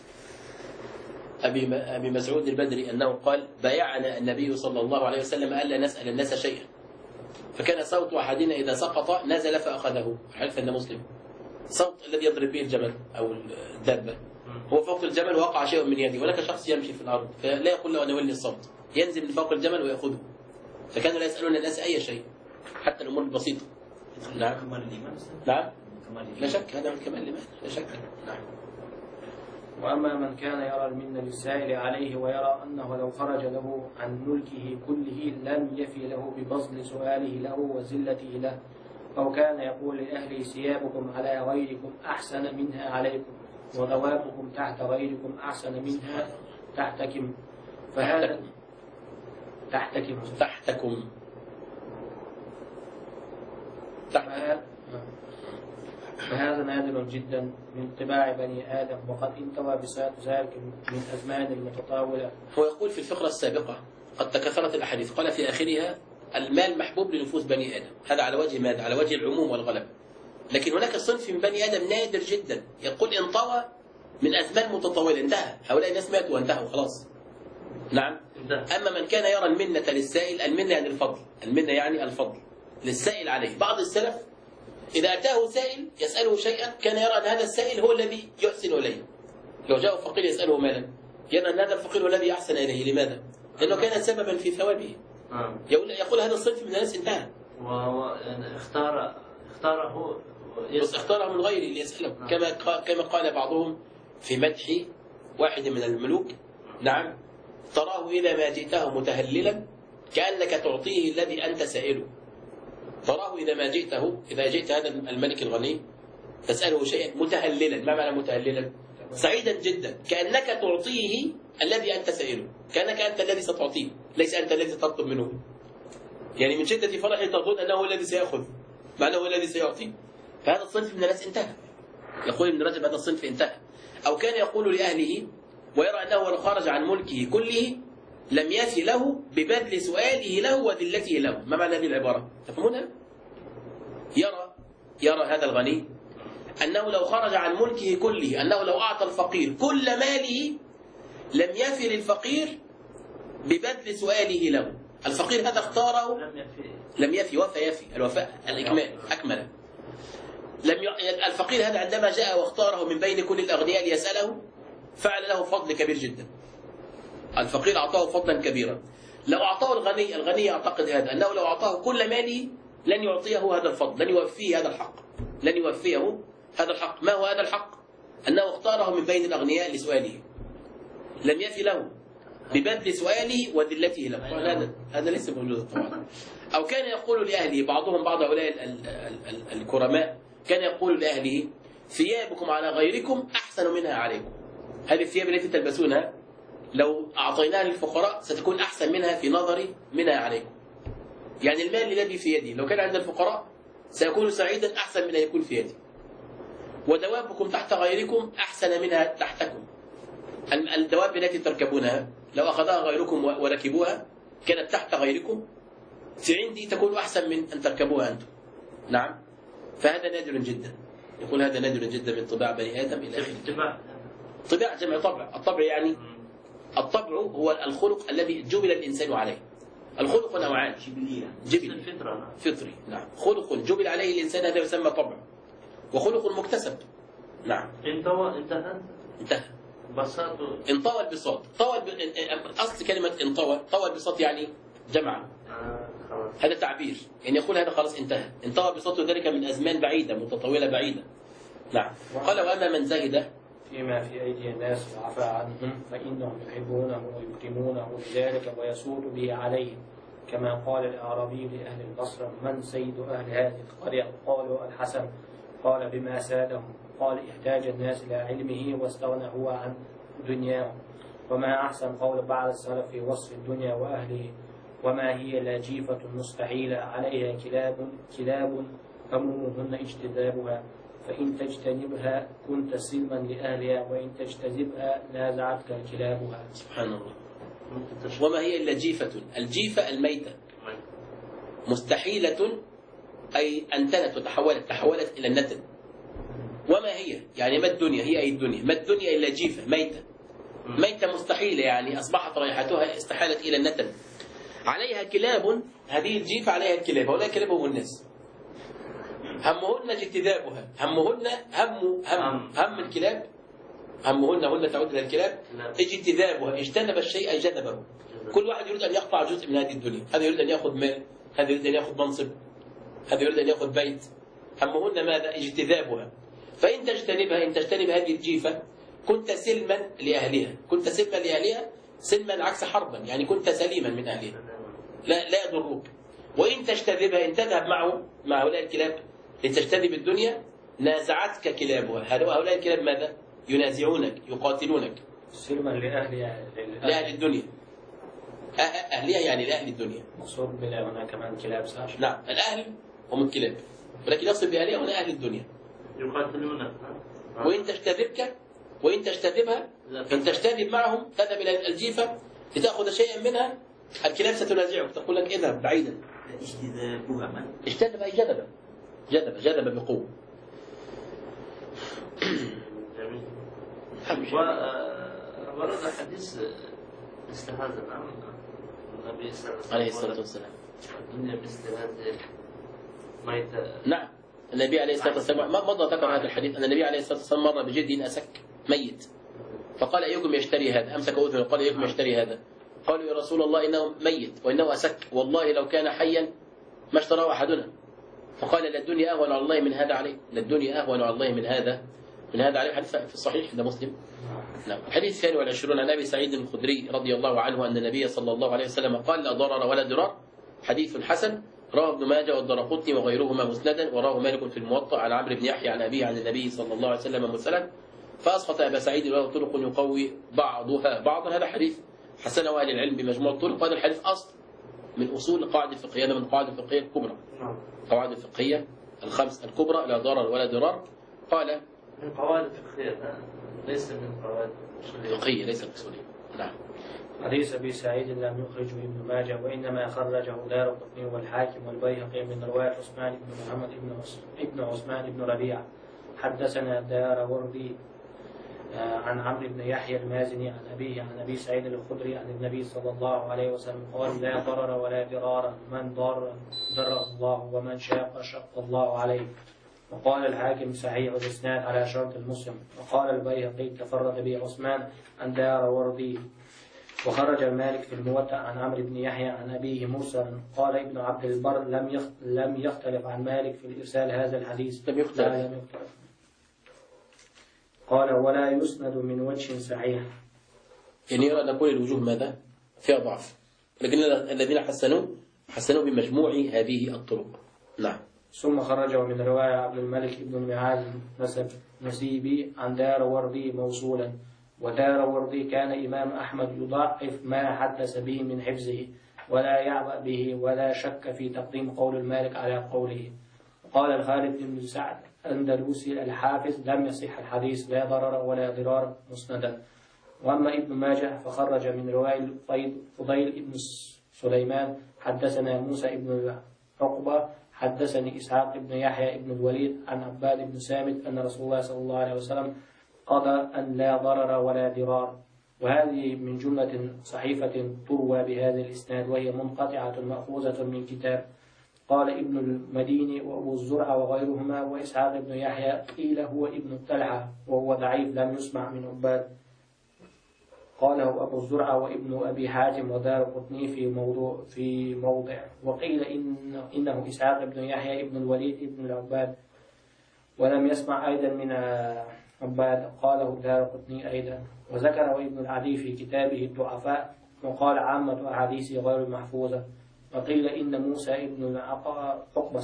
أبي مسعود البدري أنه قال: بايعنا النبي صلى الله عليه وسلم ألا نسأل الناس شيئا، فكان صوت أحدنا إذا سقط نزل فأخذه. الحديث عند مسلم. صوت الذي يضرب به الجمل أو الدابة، هو فوق الجمل وقع شيء من يده، هناك شخص يمشي في الأرض فلا يقول له أن يولي الصوت، ينزل من فوق الجمل ويأخذه. فكانوا لا يسألون الناس أي شيء، حتى الأمور البسيطة. نعم. نعم. لا شك هذا من كمال الإيمان، لا شك. نعم. وأما من كان يرى المن للسائل عليه ويرى أنه لو خرج له عن ملكه كله لم يفي له ببذل سؤاله له وزلته له، أو كان يقول لأهله: ثيابكم على غيركم أحسن منها عليكم، وذوابكم تحت غيركم أحسن منها تحتكم، فهذا نادر جدا من طباع بني آدم، وقد انتوى بساط ذلك من أزمان متطاولة. هو يقول في الفقرة السابقة: قد تكثرت الأحاديث، قال في آخرها: المال محبوب لنفوس بني آدم. هذا على وجه ماذا؟ على وجه العموم والغلبة. لكن هناك صنف من بني آدم نادر جدا يقول انطوى من أزمان متطاولة، انتهى، هؤلاء الناس ماتوا وانتهوا خلاص. نعم. أما من كان يرى المنة للسائل، المنة يعني الفضل، المنة يعني الفضل للسائل عليه. بعض السلف إذا أتاه سائل يسأله شيئا كان يرى أن هذا السائل هو الذي يحسن إليه. لو جاء فقير يسأله مالا يرى أن هذا الفقير هو الذي أحسن إليه. لماذا؟ لأنه كان سببا في ثوابه. يقول هذا الصنف من الناس انتهى. وهو اختاره بس اختاره من غيره ليسأله، كما قال بعضهم في مدح واحد من الملوك، نعم، تراه إذا ما جئته متهللا كأنك تعطيه الذي أنت سائله. تراه إذا ما جئته، إذا جئت هذا الملك الغني تسأله شيئا متهللا. ما معنى متهللا؟ سعيدا جدا، كأنك تعطيه الذي أنت سائله، كأنك أنت الذي ستعطيه، ليس أنت الذي تطلب منه. يعني من شدة فرحه تظن أنه هو الذي سيأخذ مع أنه هو الذي سيعطي. فهذا الصنف من الناس انتهى. يقول ابن رجب هذا الصنف انتهى. أو كان يقول لأهله ويرى أنه لو خرج عن ملكه كله لم يفي له ببذل سؤاله له وذلته له. ما معنى هذه العبارة؟ تفهمونها؟ يرى هذا الغني أنه لو خرج عن ملكه كله، أنه لو أعطى الفقير كل ماله لم يفي للفقير ببذل سؤاله له. الفقير هذا اختاره لم يفي. يفي الوفاء الإكمال أكمل. الفقير هذا عندما جاء واختاره من بين كل الأغنياء ليسأله فعل له فضل كبير جدا. الفقير أعطاه فضلا كبيرا. لو أعطاه الغني يعتقد هذا أنه لو أعطاه كل ماله لن يعطيه هذا الفضل، لن يوفيه هذا الحق، لن يوفيه هذا الحق. ما هو هذا الحق؟ أنه اختاره من بين الأغنياء لسؤاله، لم يفي له ببذل سؤاله وذلته له. هذا ليس موجودا طبعا. أو كان يقول لأهله، بعض هؤلاء الكرماء كان يقول لأهله ثيابكم على غيركم أحسن منها عليكم. هذه الثياب التي تلبسونها لو أعطيناها للفقراء ستكون أحسن منها في نظري منها عليكم. يعني المال الذي في يدي لو كان عند الفقراء سيكون سعيدا أحسن من أن يكون في يدي. ودوابكم تحت غيركم أحسن منها تحتكم. الدواب التي تركبونها لو أخذها غيركم وركبوها كانت تحت غيركم، في عندي تكون أحسن من أن تركبوها أنتم. نعم. فهذا نادر جدا. يقول هذا نادر جدا من طباع بني آدم إلى آخره. طباع جمع طبع. الطبع يعني الطبع هو الخلق الذي جبل الإنسان عليه. الخلق نوعان: جبل فطري، نعم، خلق جبل عليه الإنسان هذا يسمى طبع، وخلق مكتسب. نعم. انتهى انطوى البساط. أصل كلمة انطوى البساط يعني جمع. هذا تعبير، يعني يقول هذا خلاص انتهى البساط، ذلك من أزمان بعيدة متطولة بعيدة. نعم. قال وأما من زهد فيما في أيدي الناس وعفى عنهم فإنهم يحبونه ويكرمونه لذلك ويسود به عليهم، كما قال الأعرابي لأهل البصرة: من سيد أهل هذه القرية؟ قالوا الحسن. قال: بما سادهم؟ قال: احتاج الناس إلى علمه واستغنى هو عن دنياه. وما أحسن قول بعض السلف في وصف الدنيا وأهله: وما هي لا جيفة مستحيلة عليها كلاب همومهن اجتذابها، فإن تجتنبها كنت سلما لأهلها وإن تجتذبها نازعتك كلابها. سبحان الله. وما هي إلا جيفة؟ الجيفة الميتة. مستحيلة أي أنتنت وتحولت إلى النتن. وما هي يعني ما الدنيا؟ هي أي الدنيا؟ ما الدنيا إلا جيفة ميتة مستحيلة، يعني أصبحت رائحتها استحالت إلى النتن. عليها كلاب، هذه الجيفة عليها الكلاب. هؤلاء الكلاب هم الناس. همهن اجتذابها. همهن هم الكلاب. همهن تعود إلى الكلاب. اجتذابها، اجتنب الشيء جذبه. كل واحد يريد أن يقطع جزء من هذه الدنيا. هذا يريد أن يأخذ مال، هذا يريد أن يأخذ منصب، هذا يريد أن يأخذ بيت. همهن ماذا؟ اجتذابها. فإن تجتنبها، إن تجتنب هذه الجيفة كنت سلما لأهلها. كنت سلما لأهلها، سلما عكس حربا، يعني كنت سليما من أهلها، لا يضروك. وإن تجتذبها، إن تذهب مع هؤلاء الكلاب لتجتذب الدنيا نازعتك كلابها. هؤلاء الكلاب ماذا؟ ينازعونك، يقاتلونك. سلما لأهلها، لأهل الدنيا. أهلها يعني لأهل الدنيا. مقصود بلا هنا كمان كلاب صح؟ نعم، الأهل هم الكلاب، ولكن يقصد بأهلها هنا أهل الدنيا. يقاتلونك. وإن تجتذبها، إن تجتذب معهم تذهب إلى الجيفة لتأخذ شيئا منها، الكلاب ستنازعك، تقول لك اذهب بعيدا. اجتذب أي جذب بقوة. جميل. ورد حديث استهاذا عن النبي صلى الله عليه الصلاة والسلام: الدنيا مثل هذه ميتة. نعم، النبي عليه الصلاة والسلام ما مضى ذكر هذا الحديث أن النبي عليه الصلاة والسلام مر بجد أسك ميت، فقال: أيكم يشتري هذا؟ أمسك أذنه قال: أيكم يشتري هذا؟ قالوا: يا رسول الله إنه ميت وإنه أسك، والله لو كان حيا ما اشتراه أحدنا. فقال لا الدنيا أهون على الله من هذا عليه، لا الدنيا أهون على الله من هذا عليه. حديث في الصحيح ده مسلم. نعم. الحديث الثاني والعشرون عن أبي سعيد الخدري رضي الله عنه أن النبي صلى الله عليه وسلم قال لا ضرر ولا ضرار، حديث حسن، رواه ابن ماجه والدرقطني وغيرهما مسندا، وراه مالك في الموطأ عن عمرو بن يحيى عن أبيه عن النبي صلى الله عليه وسلم مرسلا، فأسقط أبا سعيد وله طرق يقوي بعضها بعضا. هذا حديث حسنه أهل العلم بمجموع الطرق، وهذا الحديث أصل من أصول القاعدة الفقهية، من القواعد الفقهية الكبرى، القواعد الفقهية الخمس الكبرى، لا ضرر ولا ضرار. قال من قواعد الفقهية ليس من قواعد فقهية ليس أصولية. نعم. حديث أبي سعيد لم يخرجه ابن ماجه، وإنما خرجه دارقطني والحاكم والبيهقي من رواية عثمان بن محمد بن عثمان بن ربيعة. حدثنا الداروري عن عمرو بن يحيى المازني عن أبيه عن أبي سعيد الخدري عن النبي صلى الله عليه وسلم قال لا ضرر ولا ضرار، من ضر الله ومن شاق شق الله عليه. وقال الحاكم صحيح الإسناد على شرط المسلم. وقال البيهقي تفرد به عثمان عن داروري. وخرج المالك في الموطأ عن عمرو بن يحيى عن أبيه مرسلا. قال ابن عبد البر لم يختلف عن مالك في الإرسال هذا الحديث. لم يختلف. قال ولا يسند من وجه صحيح. يعني يرى أن كل الوجوه ماذا؟ فيها ضعف، لكن الذين حسنوا بمجموع هذه الطرق. نعم. ثم خرجه من رواية عبد الملك بن المعاذ نسيبي عن داروري موصولا. وداروري كان إمام أحمد يضعف ما حدث به من حفظه ولا يعبأ به ولا شك في تقديم قول المالك على قوله. قال الخالد بن سعد أندلسي الحافظ لم يصح الحديث لا ضرر ولا ضرار مسندا. وأما ابن ماجه فخرج من رواية فضيل بن سليمان حدثنا موسى بن عقبة حدثني إسحاق بن يحيى بن الوليد عن عباد بن سامت أن رسول الله صلى الله عليه وسلم قضى أن لا ضرر ولا ضرار. وهذه من جملة صحيفة تروى بهذا الإسناد، وهي منقطعة مأخوذة من كتاب. قال ابن المديني وأبو الزرع وغيرهما وإسحاق بن يحيى قيل هو ابن الطلحة وهو ضعيف لم يسمع من عباد. قاله أبو الزرع وابن أبي حاتم ودارقطني في موضع. وقيل إنه إسحاق بن يحيى ابن الوليد ابن العباد ولم يسمع أيضا من عباد. قاله دارقطني أيضا. وذكر ابن العدي في كتابه الضعفاء وقال عامة أحاديثه غير محفوظة. وقيل إن موسى ابن عقبة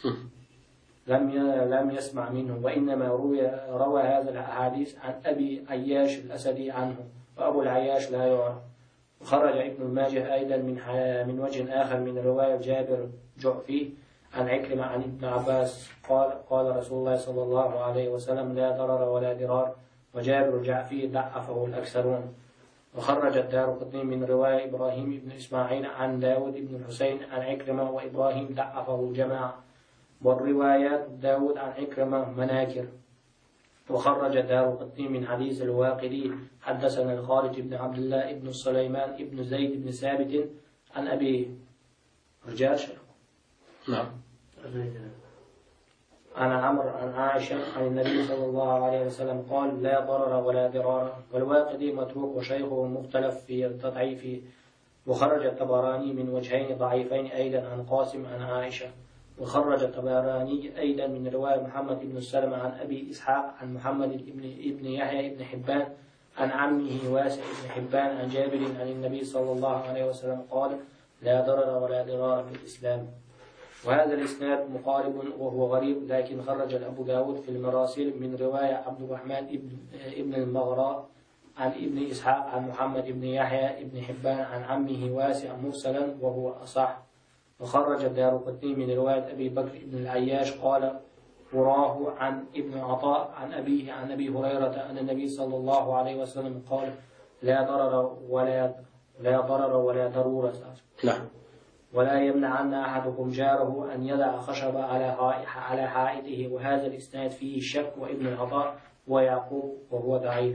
لم يسمع منه، وإنما روى هذا الأحاديث عن أبي عياش الأسدي عنه، وأبو العياش لا يعرف. وخرج ابن الماجه أيضا من وجه آخر من رواية جابر جعفي عن عكرمة عن ابن عباس قال رسول الله صلى الله عليه وسلم لا ضرر ولا ضرار. وجابر الجعفي ضعفه الأكثرون. وخرج الدارقطني من رواية إبراهيم بن إسماعيل عن داود بن الحسين عن عكرمة وإبراهيم ضعفه الجماعة. والروايات داود عن عكرمة مناكر. وخرج الدارقطني من حديث الواقدي حدثنا الخالد بن عبد الله بن سليمان بن زيد بن ثابت عن أبي رجاش نعم عن عمرو عن عائشة عن النبي صلى الله عليه وسلم قال لا ضرر ولا ضرار. والواقدي متروك وشيخه مختلف في تضعيفه. وخرج الطبراني من وجهين ضعيفين أيضا عن قاسم عن عائشة. وخرج الطبراني أيضا من رواية محمد بن سلمة عن أبي إسحاق عن محمد بن يحيى بن حبان عن عمه واسع بن حبان عن جابر عن النبي صلى الله عليه وسلم قال لا ضرر ولا ضرار في الإسلام. وهذا الإسناد مقارب وهو غريب، لكن خرج أبو داود في المراسيل من رواية عبد الرحمن ابن المغراء عن ابن إسحاق عن محمد بن يحيى بن حبان عن عمه واسع مرسلا وهو أصح. وخرج الدارقطني من رواية أبي بكر بن العياش قال وراه عن ابن عطاء عن أبيه عن أبي هريرة أن النبي صلى الله عليه وسلم قال لا ضرر ولا ضرورة. نعم. ولا يمنعن أحدكم جاره أن يضع خشبة على حائطه. وهذا الإسناد فيه شك وابن العطاء ويعقوب وهو ضعيف.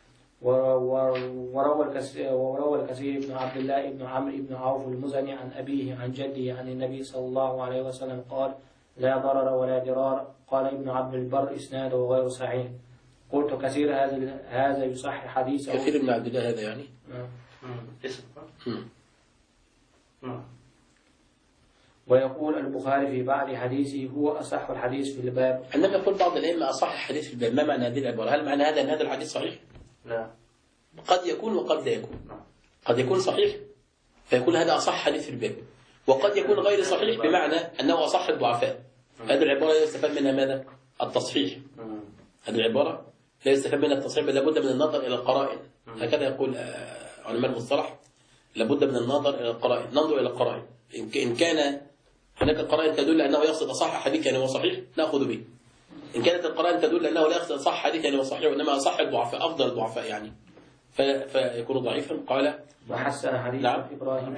وروى الكثير بن عبد الله بن عمرو بن عوف المزني عن أبيه عن جده عن النبي صلى الله عليه وسلم قال لا ضرر ولا ضرار. قال ابن عبد البر إسناده غير صحيح. قلت كثير هذا يصحح حديثه. كثير بن عبد الله هذا يعني ويقول البخاري في بعض حديثه هو أصح الحديث في الباب. عندما يقول بعض الأئمة أصح حديث في الباب، ما معنى هذه العبارة؟ هل معنى هذا أن هذا الحديث صحيح؟ لا. قد يكون وقد لا يكون. قد يكون صحيح فيكون هذا أصح حديث في الباب، وقد يكون غير صحيح بمعنى أنه أصح الضعفاء. هذه العبارة لا يستفاد منها ماذا؟ التصحيح. هذه العبارة لا يستفاد منها التصحيح، بل لابد من النظر إلى القرائن. هكذا يقول علماء المصطلح، لابد من النظر إلى القرائن. ننظر إلى القرائن، إن كان هناك قرائن تدل أنه يقصد أصح حديث يعني هو صحيح نأخذ به. إن كانت القرائن تدل أنه لا يقصد أصح حديث يعني هو صحيح، وإنما أصح الضعفاء أفضل الضعفاء يعني فيكون ضعيفا. قال وحسن حديث إبراهيم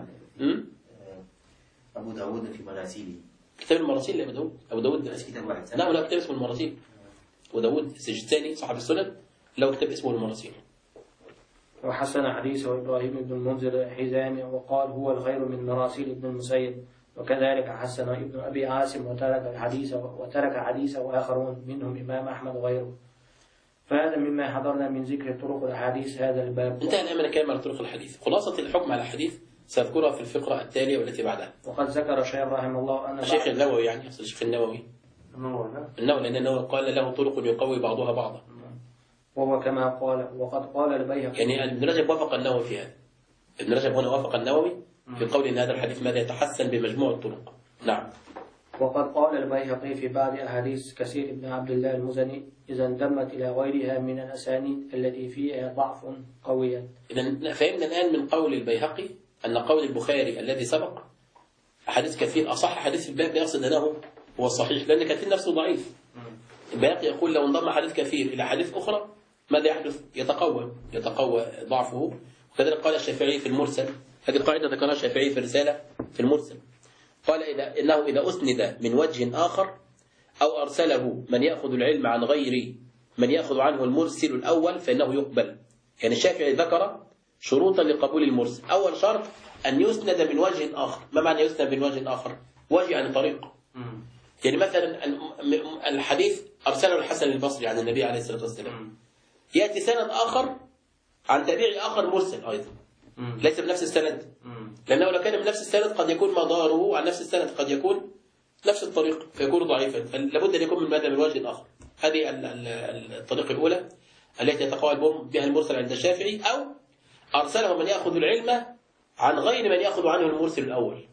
أبو داود في مراسيله. كتاب المراسيل لأبو داود. أبو داود كتاب واحد. نعم له كتاب اسمه المراسيل. وداود السجستاني صاحب السنن له كتاب اسمه المراسيل. وحسن حديثه إبراهيم بن المنذر حزامي وقال هو الخير من مراسيل ابن المسيب. وكذلك حسن ابن أبي عاصم وترك حديثه وآخرون منهم إمام أحمد وغيره. فهذا مما حضرنا من ذكر طرق الأحاديث هذا الباب. انتهى الآن من الكلام على طرق الحديث. خلاصة الحكم على الحديث سأذكرها في الفقرة التالية والتي بعدها. وقد ذكر الشيخ رحمه الله أن الشيخ النووي يعني أصل الشيخ النووي لأن النووي قال له طرق يقوي بعضها بعضا. وهو كما قال. وقد قال البيهقي يعني ابن رجب وافق النووي في هذا. ابن رجب هنا وافق النووي في قول ان هذا الحديث ماذا يتحسن بمجموع الطرق. نعم. وقد قال البيهقي في بعض أحاديث كثير بن عبد الله المزني إذا انضمت إلى غيرها من الأسانيد التي فيها ضعف قويا. إذا فهمنا الآن من قول البيهقي أن قول البخاري الذي سبق أحاديث كثير أصح حديث في الباب لا يقصد أنه هو الصحيح، لأن كثير نفسه ضعيف. البيهقي يقول لو انضم حديث كثير إلى حديث أخرى ماذا يحدث؟ يتقوى ضعفه. وكذلك قال الشافعي في المرسل، هذه قاعدة ذكرها الشافعي في رسالة في المرسل، قال إنه إذا أسند من وجه آخر أو أرسله من يأخذ العلم عن غير من يأخذ عنه المرسل الأول فإنه يقبل. يعني الشافعي ذكر شروطا لقبول المرسل. أول شرط أن يسند من وجه آخر. ما معنى يسند من وجه آخر؟ وجه عن طريق. يعني مثلا الحديث أرسله الحسن البصري عن النبي عليه الصلاة والسلام، يأتي سند آخر عن تابعي آخر مرسل أيضا ليس بنفس السند، لأنه لو كان بنفس السند قد يكون مداره عن نفس السند، قد يكون نفس الطريق فيكون ضعيفا، فلابد أن يكون من ماذا؟ من وجه آخر. هذه الطريقة الأولى التي يتقوى بها المرسل عند الشافعي. أو أرسله من يأخذ العلم عن غير من يأخذ عنه المرسل الأول،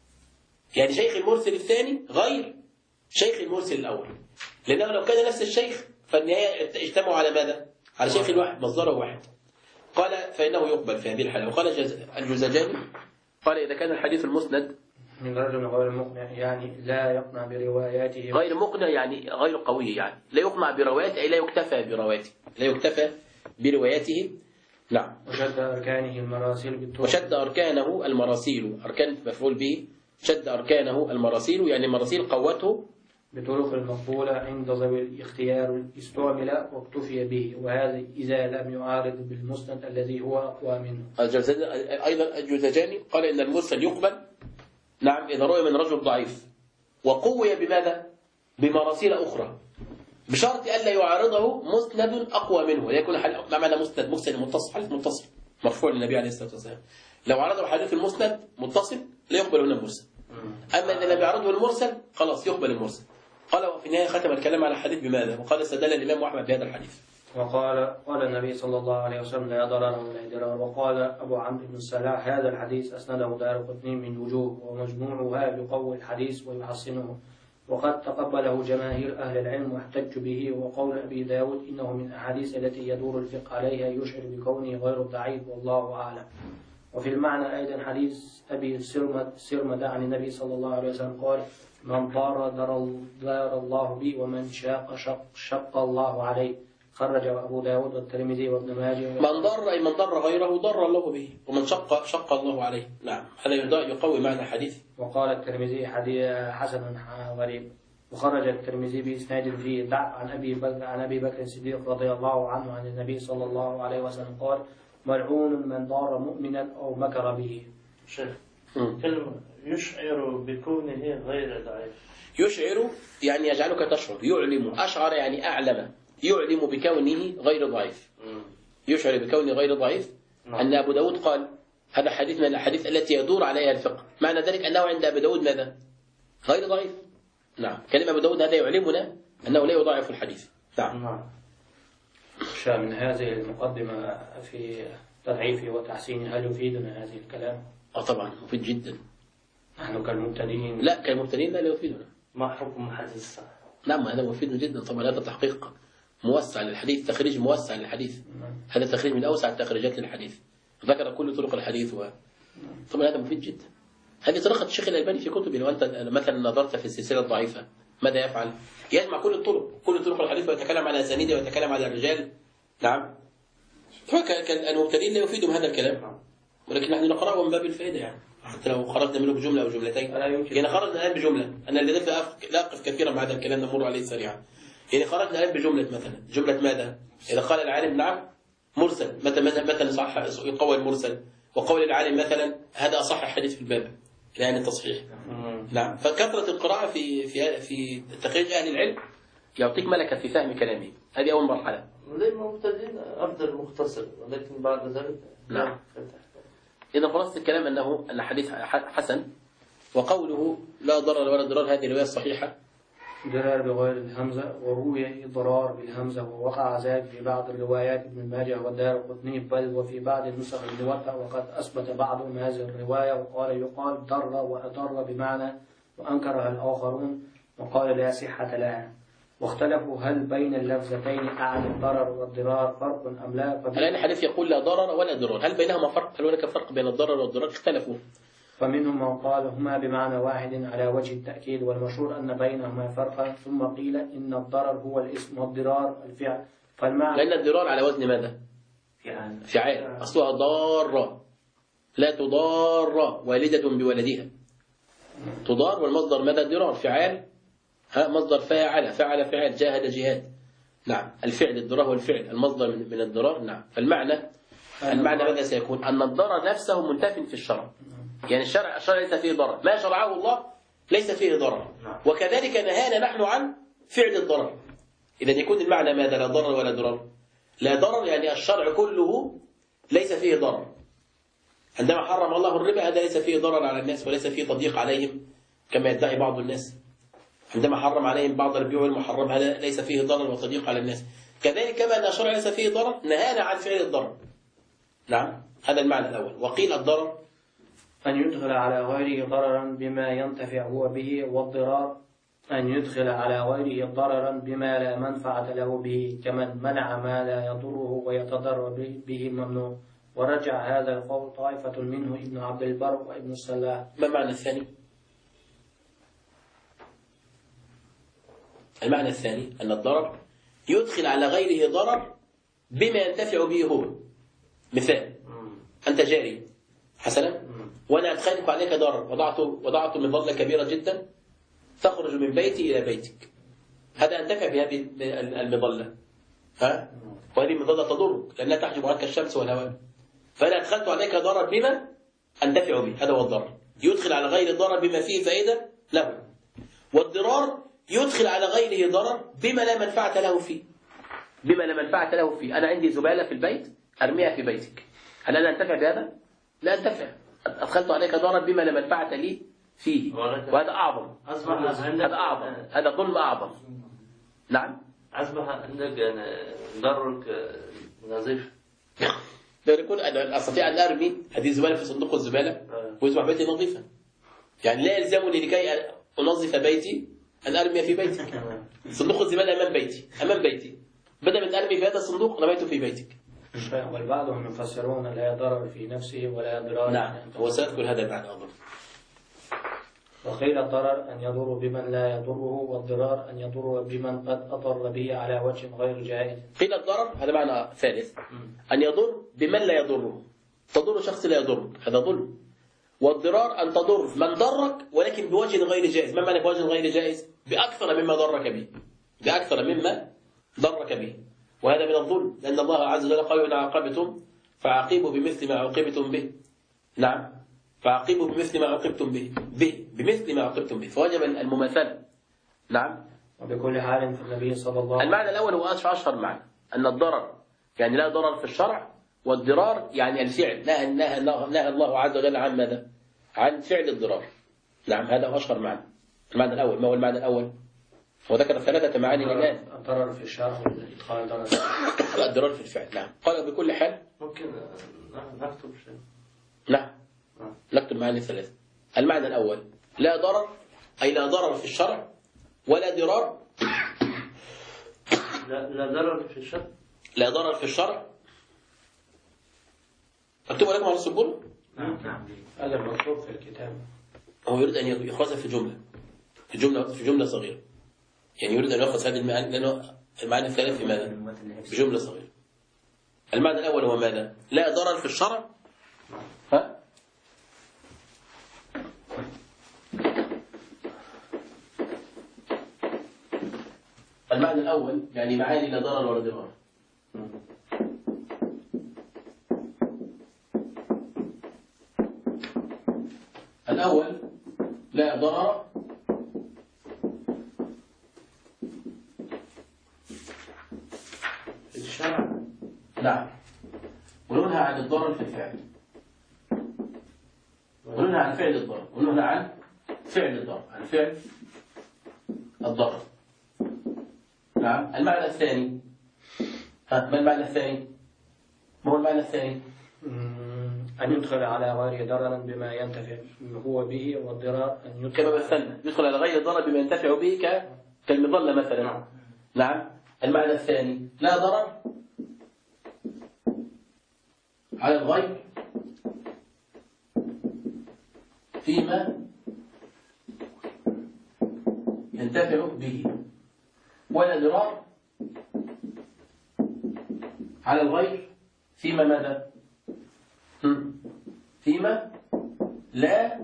يعني شيخ المرسل الثاني غير شيخ المرسل الأول، لأنه لو كان نفس الشيخ فالنهاية اجتمعوا على ماذا؟ على شيخ الواحد مصدره واحد. قال فإنه يقبل في هذه الحالة. وقال الجوزجاني قال إذا كان الحديث المسند من رجل غير مقنع يعني لا يقنع برواياته، غير مقنع يعني غير قوي، يعني لا يقنع بروايته أي لا يكتفى بروايته، لا يكتفى بروايته. نعم. وشد أركانه المراسيل بالطرق. وشد أركانه المراسيل، أركان مفعول به، شد أركانه المراسيل يعني مراسيل قوته بطرق المقبولة عند ذوي الاختيار استعمل واكتفي به، وهذا إذا لم يعارض بالمسند الذي هو أقوى منه. أيضا الجوزجاني قال إن المرسل يقبل نعم إذا رؤي من رجل ضعيف وقوي بماذا؟ بمراسيل أخرى، بشرط ألا يعارضه مسند أقوى منه. يكون ما معنى مسند؟ متصل، حديث متصل مرفوع للنبي عليه الصلاة والسلام. لو عرضه حديث المسند متصل لا يقبل هنا المرسل. أما إذا لم يعرضه المرسل خلاص يقبل المرسل. قال وفي النهاية ختم الكلام على الحديث بماذا؟ وقال استدل الإمام أحمد بهذا الحديث. قال النبي صلى الله عليه وسلم لا ضرر ولا ضرار. وقال أبو عمرو بن السلاح هذا الحديث أسنده دارقطني من وجوه ومجموعها يقوي الحديث ويحسنه، وقد تقبله جماهير أهل العلم واحتج به. وقول أبي داود إنه من الأحاديث التي يدور الفقه عليها يشعر بكونه غير ضعيف والله أعلم. وفي المعنى أيضا حديث أبي سرمد عن النبي صلى الله عليه وسلم قال من ضار دار الله به ومن شق الله عليه، خرجه أبو داود والترمذي وابن ماجه. من ضر أي من ضر غيره ضر الله به، ومن شق الله عليه. نعم هذا يقوي معنى الحديث. وقال الترمذي حديث حسن غريب. وخرج الترمذي بإسناد فيه ضعف عن أبي بكر الصديق رضي الله عنه عن النبي صلى الله عليه وسلم قال ملعون من ضار مؤمنا أو مكر به. شيخ كلمة يشعر بكونه غير ضعيف. يشعر يعني يجعلك تشعر، يعلم، أشعر يعني أعلم، يعلم بكونه غير ضعيف. يشعر بكونه غير ضعيف. أن أبو داود قال هذا حديث من الأحاديث التي يدور عليها الفقه. معنى ذلك أنه عند أبي داود ماذا؟ غير ضعيف. نعم. كلمة أبو داود هذا يعلمنا أنه لا يضاعف الحديث. نعم. من هذه المقدمة في تضعيفه وتحسينه هل يفيدنا هذه الكلام؟ طبعا مفيد جدا. نحن كالمبتدئين لا كالمبتدئين لا يفيدنا. ما حكم حديث؟ نعم هذا مفيد جدا طبعا. هذا تحقيق موسع للحديث، تخريج موسع للحديث. هذا تخريج من أوسع التخريجات للحديث، ذكر كل طرق الحديث طبعا هذا مفيد جدا. هذه طريقة الشيخ الألباني في كتبه. لو أنت مثلا نظرت في السلسلة الضعيفة ماذا يفعل؟ يجمع كل طرق الحديث ويتكلم على أسانيده ويتكلم على الرجال. نعم. المبتدئين لا يفيدهم هذا الكلام، ولكن نحن نقرأه من باب الفائدة يعني. حتى لو خرجنا منه بجملة أو جملتين، يعني خرجنا الآن بجملة. أنا الذي لا أقف كثيرا مع هذا الكلام، نمر عليه سريعا. يعني خرجنا الآن بجملة مثلا، جملة ماذا؟ إذا قال العالم نعم مرسل، مثلا صح يقوى المرسل، وقول العالم مثلا هذا أصح حديث في الباب، يعني التصحيح. نعم. فكثرة القراءة في تخريج أهل العلم يعطيك ملكة في فهم كلامه. هذه أول مرحلة. للمبتدئين أفضل مختصر، ولكن بعد ذلك نعم. إذا خلاصة الكلام أن حديث حسن، وقوله لا ضرر ولا ضرار هذه الرواية الصحيحة. ضرر بغير الهمزة، وروي ضرار بالهمزة، ووقع ذلك في بعض الروايات ابن ماجه والدارقطني، بل وفي بعض النسخ الموطأ، وقد أثبت بعضهم هذه الرواية وقال يقال ضر وأضر بمعنى، وأنكرها الآخرون وقال لا صحة لها. واختلفوا هل بين اللفظتين أعني الضرر والضرار فرق أم لا؟ الآن الحديث يقول لا ضرر ولا ضرار، هل بينهما فرق؟ هل هناك فرق بين الضرر والضرار؟ اختلفوا. فمنهم من قال هما بمعنى واحد على وجه التأكيد، والمشهور أن بينهما فرقا، ثم قيل إن الضرر هو الاسم والضرار الفعل. فالمعنى لأن الضرار على وزن ماذا؟ فعال. أصلها ضارة، لا تضار والدة بولدها. تضار والمصدر ماذا؟ الضرار. فعال مصدر فاعل، فعل جاهد جهاد. نعم. الفعل الضرار والفعل المصدر من الضرار. نعم. فالمعنى ماذا سيكون؟ أن الضرر نفسه منتف في الشرع. يعني الشرع ليس فيه ضرر، ما شرعه الله ليس فيه ضرر، وكذلك نهانا نحن عن فعل الضرر. إذا يكون المعنى ماذا؟ لا ضرر ولا ضرر. لا ضرر يعني الشرع كله ليس فيه ضرر. عندما حرم الله الربا هذا ليس فيه ضرر على الناس وليس فيه تضييق عليهم كما يدعي بعض الناس. عندما حرم عليهم بعض البيوع المحرم هذا ليس فيه ضرر وتضييق على الناس. كذلك كما أن الشرع ليس فيه ضرر نهانا عن فعل الضرر. نعم. هذا المعنى الأول. وقيل الضرر أن يدخل على غيره ضررا بما ينتفع هو به، والضرار أن يدخل على غيره ضررا بما لا منفعة له به، كمن منع ما لا يضره ويتضرر به ممنوع. ورجع هذا القول طائفة منه ابن عبد البر وابن السلاح. ما معنى الثاني؟ المعنى الثاني أن الضرر يدخل على غيره ضرر بما ينتفع به هو. مثال: أنت جاري حسنا وأنا أدخلك عليك ضرر، وضعت مظلة كبيرة جدا تخرج من بيتي إلى بيتك، هذا أنتفع بهذه المظلة، وهذه المظلة تضرك لأنها تحجب عنك الشمس والهواء، فأنا أدخلت عليك ضرر بما أنتفع به، هذا هو الضرر. يدخل على غير الضرر بما فيه فائدة له. والضرار يدخل على غيره ضرر بما لا منفعة له فيه. بما لا منفعة له فيه. أنا عندي زبالة في البيت أرميها في بيتك، هل أنا أنتفع بهذا؟ لا أنتفع. أدخلت عليك ضرر بما لا منفعة لي فيه، وهذا أعظم. هذا أعظم، هذا ظلم أعظم. نعم. أصبح عندك ضررك نظيف. لو يكون أنا أستطيع أن أرمي هذه الزبالة في صندوق الزبالة ويصبح بيتي نظيفا، يعني لا يلزمني لكي أنظف بيتي أن أرمي في بيتك. صندوق الزبالة أمام بيتي، بدل من أرمي في هذا الصندوق رميته في بيتك. والبعضهم يفسرون لا ضرر في نفسه ولا ضرار. نعم، هو سيذكر هذا بعد أظن. وقيل الضرر أن يضر بمن لا يضره، والضرار أن يضر بمن قد أضر به على وجه غير جائز. قيل الضرر هذا معنى ثالث، أن يضر بمن لا يضره، تضر شخص لا يضرك هذا ظلم. والضرار أن تضر من ضرك ولكن بوجه غير جائز. ما معنى بوجه غير جائز؟ بأكثر مما ضرك به، بأكثر مما ضرك به، وهذا من الظلم، لأن الله عز وجل قال إن عاقبتم فعاقبوا بمثل ما عوقبتم به. نعم، فعاقبوا بمثل ما عوقبتم به بمثل ما عوقبتم به، فوجب المماثلة. نعم. وبكل حال في النبي صلى الله عليه وسلم. المعنى الأول هو أشهر معنى، أن الضرر يعني لا ضرر في الشرع والضرار يعني الفعل، نهى الله عز وجل عن ماذا؟ عن فعل الضرار. نعم هذا هو أشهر معنى. المعنى الأول، ما هو المعنى الأول؟ وذكر 3 معاني الآن. الضرر في الشرع وإدخال الضرر الضرار في الفعل. نعم قال بكل حال. ممكن نكتب شيء. نعم نكتب معاني 3. المعنى الأول لا ضرر، أي لا ضرر في الشرع ولا ضرار. لا ضرر في الشرع. لا ضرر في الشرع. أكتبه لكم على السبورة. نعم. هذا المطلوب في الكتاب. هو يريد أن يأخذها في جملة صغيرة. يعني يريد أن يأخذ هذه المعاني لأنه المعاني الثلاث في ماذا؟ بجملة صغيرة. المعنى الأول هو ماذا؟ لا ضرر في الشرع. ها؟ المعنى الأول يعني معاني لا ضرر ولا ضرار. الأول لا ضرر في الشرع. نعم، وننهى عن الضرر في الفعل، وننهى عن فعل الضرر، وننهى عن فعل الضرر، عن فعل الضرر. نعم. المعنى الثاني، ما المعنى الثاني؟ ما هو المعنى الثاني؟ أن يدخل على غير ضرر بما ينتفع هو به، والضرار أن يدخل كما مثلنا يدخل على غير ضرر بما ينتفع به كالمظلة مثلا. نعم. المعنى الثاني لا ضرر على الغير فيما ينتفع به، ولا ضرار على الغير فيما ماذا؟ فيما لا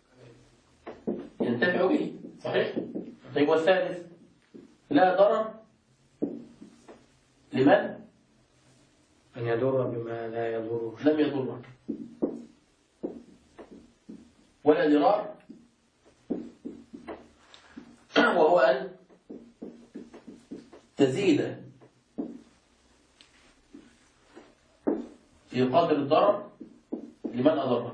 ينتفع به. صحيح؟ طيب والثالث لا ضرر لمن؟ أن يضر بما لا يضره. لم يضرك، ولا ضرار وهو أن تزيد في قدر الضرر لمن أضرك.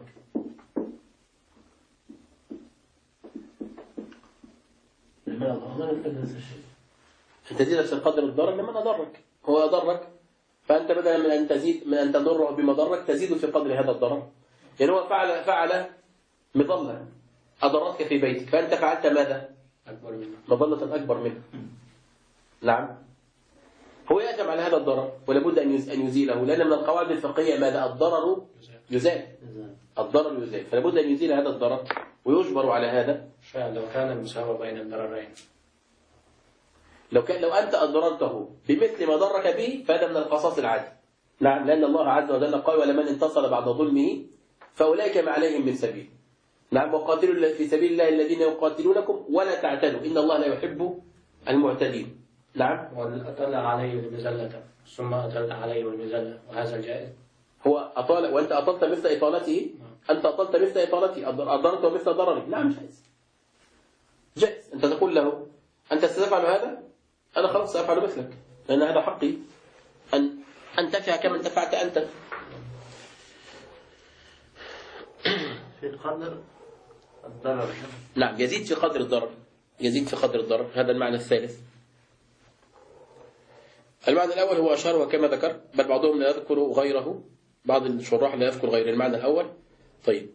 لمن أضرك تزيد في قدر الضرر لمن أضرك. هو أضرك فأنت بدلا من أن تضره بمضرك تزيد في قدر هذا الضرر. يعني هو فعل مظلة أضرتك في بيتك، فأنت فعلت ماذا؟ أكبر منه، مظلة أكبر منه. نعم. هو يأتم على هذا الضرر ولابد أن يزيله، لأن من القواعد الفقهية ماذا؟ الضرر يزال. الضرر يزال، فلابد أن يزيل هذا الضرر ويجبر على هذا. فلو كان المساواة بين الضررين، لو أنت أضررته بمثل ما ضرك به فهذا من القصاص العادي. نعم، لأن الله عز وجل قال ولمن انتصر بعد ظلمه فأولئك ما عليهم من سبيل. نعم. وقاتلوا في سبيل الله الذين يقاتلونكم ولا تعتدوا إن الله لا يحب المعتدين. نعم. وأطل عليه المزلة ثم أطل عليه المزلة، وهذا الجائز. هو أطال وأنت أطلت مثل إطالته، أنت أطلت مثل إطالته، أضررته مثل ضرره. نعم جائز. جائز. أنت تقول له أنت ستفعل هذا، أنا خلاص سأفعل مثلك، لأن هذا حقي أن أنتفع كما انتفعت أنت. في قدر الضرر. نعم، يزيد في قدر الضرر، يزيد في قدر الضرر. هذا المعنى الثالث. المعنى الأول هو أشار وكما ذكر، بل بعضهم لا يذكر غيره، بعض الشراح لا يذكر غير المعنى الأول. طيب.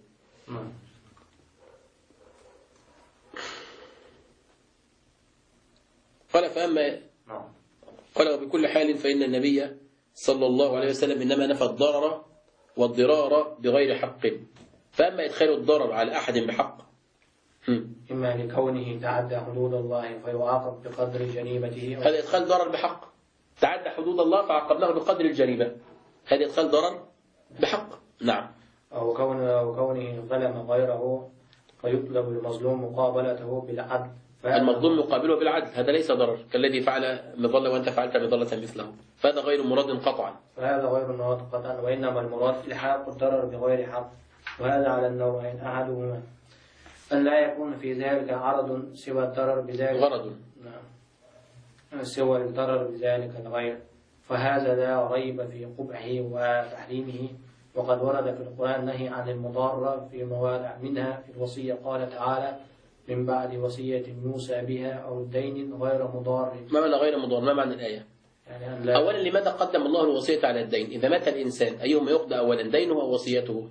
قال فأما قال وبكل حال فإن النبي صلى الله عليه وسلم إنما نفى الضرر والضرار بغير حق. فأما إدخال الضرر على أحد بحق، إما لكونه تعدى حدود الله فيعاقب بقدر جريمته، هذا إدخال ضرر بحق. تعدى حدود الله فعاقبناه بقدر الجريمة، هذا إدخال ضرر بحق. نعم. أو كونه ظلم غيره فيطلب المظلوم مقابلته بالعدل. المظلوم مقابله بالعدل، هذا ليس ضرر كالذي فعل مظلة وأنت فعلت مظلة مثله، فهذا غير مراد قطعا. فهذا غير مراد قطعا، وإنما المراد إلحاق الضرر بغير حق، وهذا على النوعين. أحدهما أن لا يكون في ذلك عرض سوى الضرر بذلك غرض. نعم، سوى الضرر بذلك الغير، وهذا لا ريب في قبحه وتحريمه. وقد ورد في القرآن نهي عن المضارة في مواضع، منها في الوصية قال تعالى: من بعد وصية يوصى بها أو دين غير مضار. ما معنى غير مضار؟ ما معنى الآية؟ يعني أولا لماذا قدم الله الوصية على الدين؟ إذا مات الإنسان أيهما يقضى أولا، دينه أو وصيته؟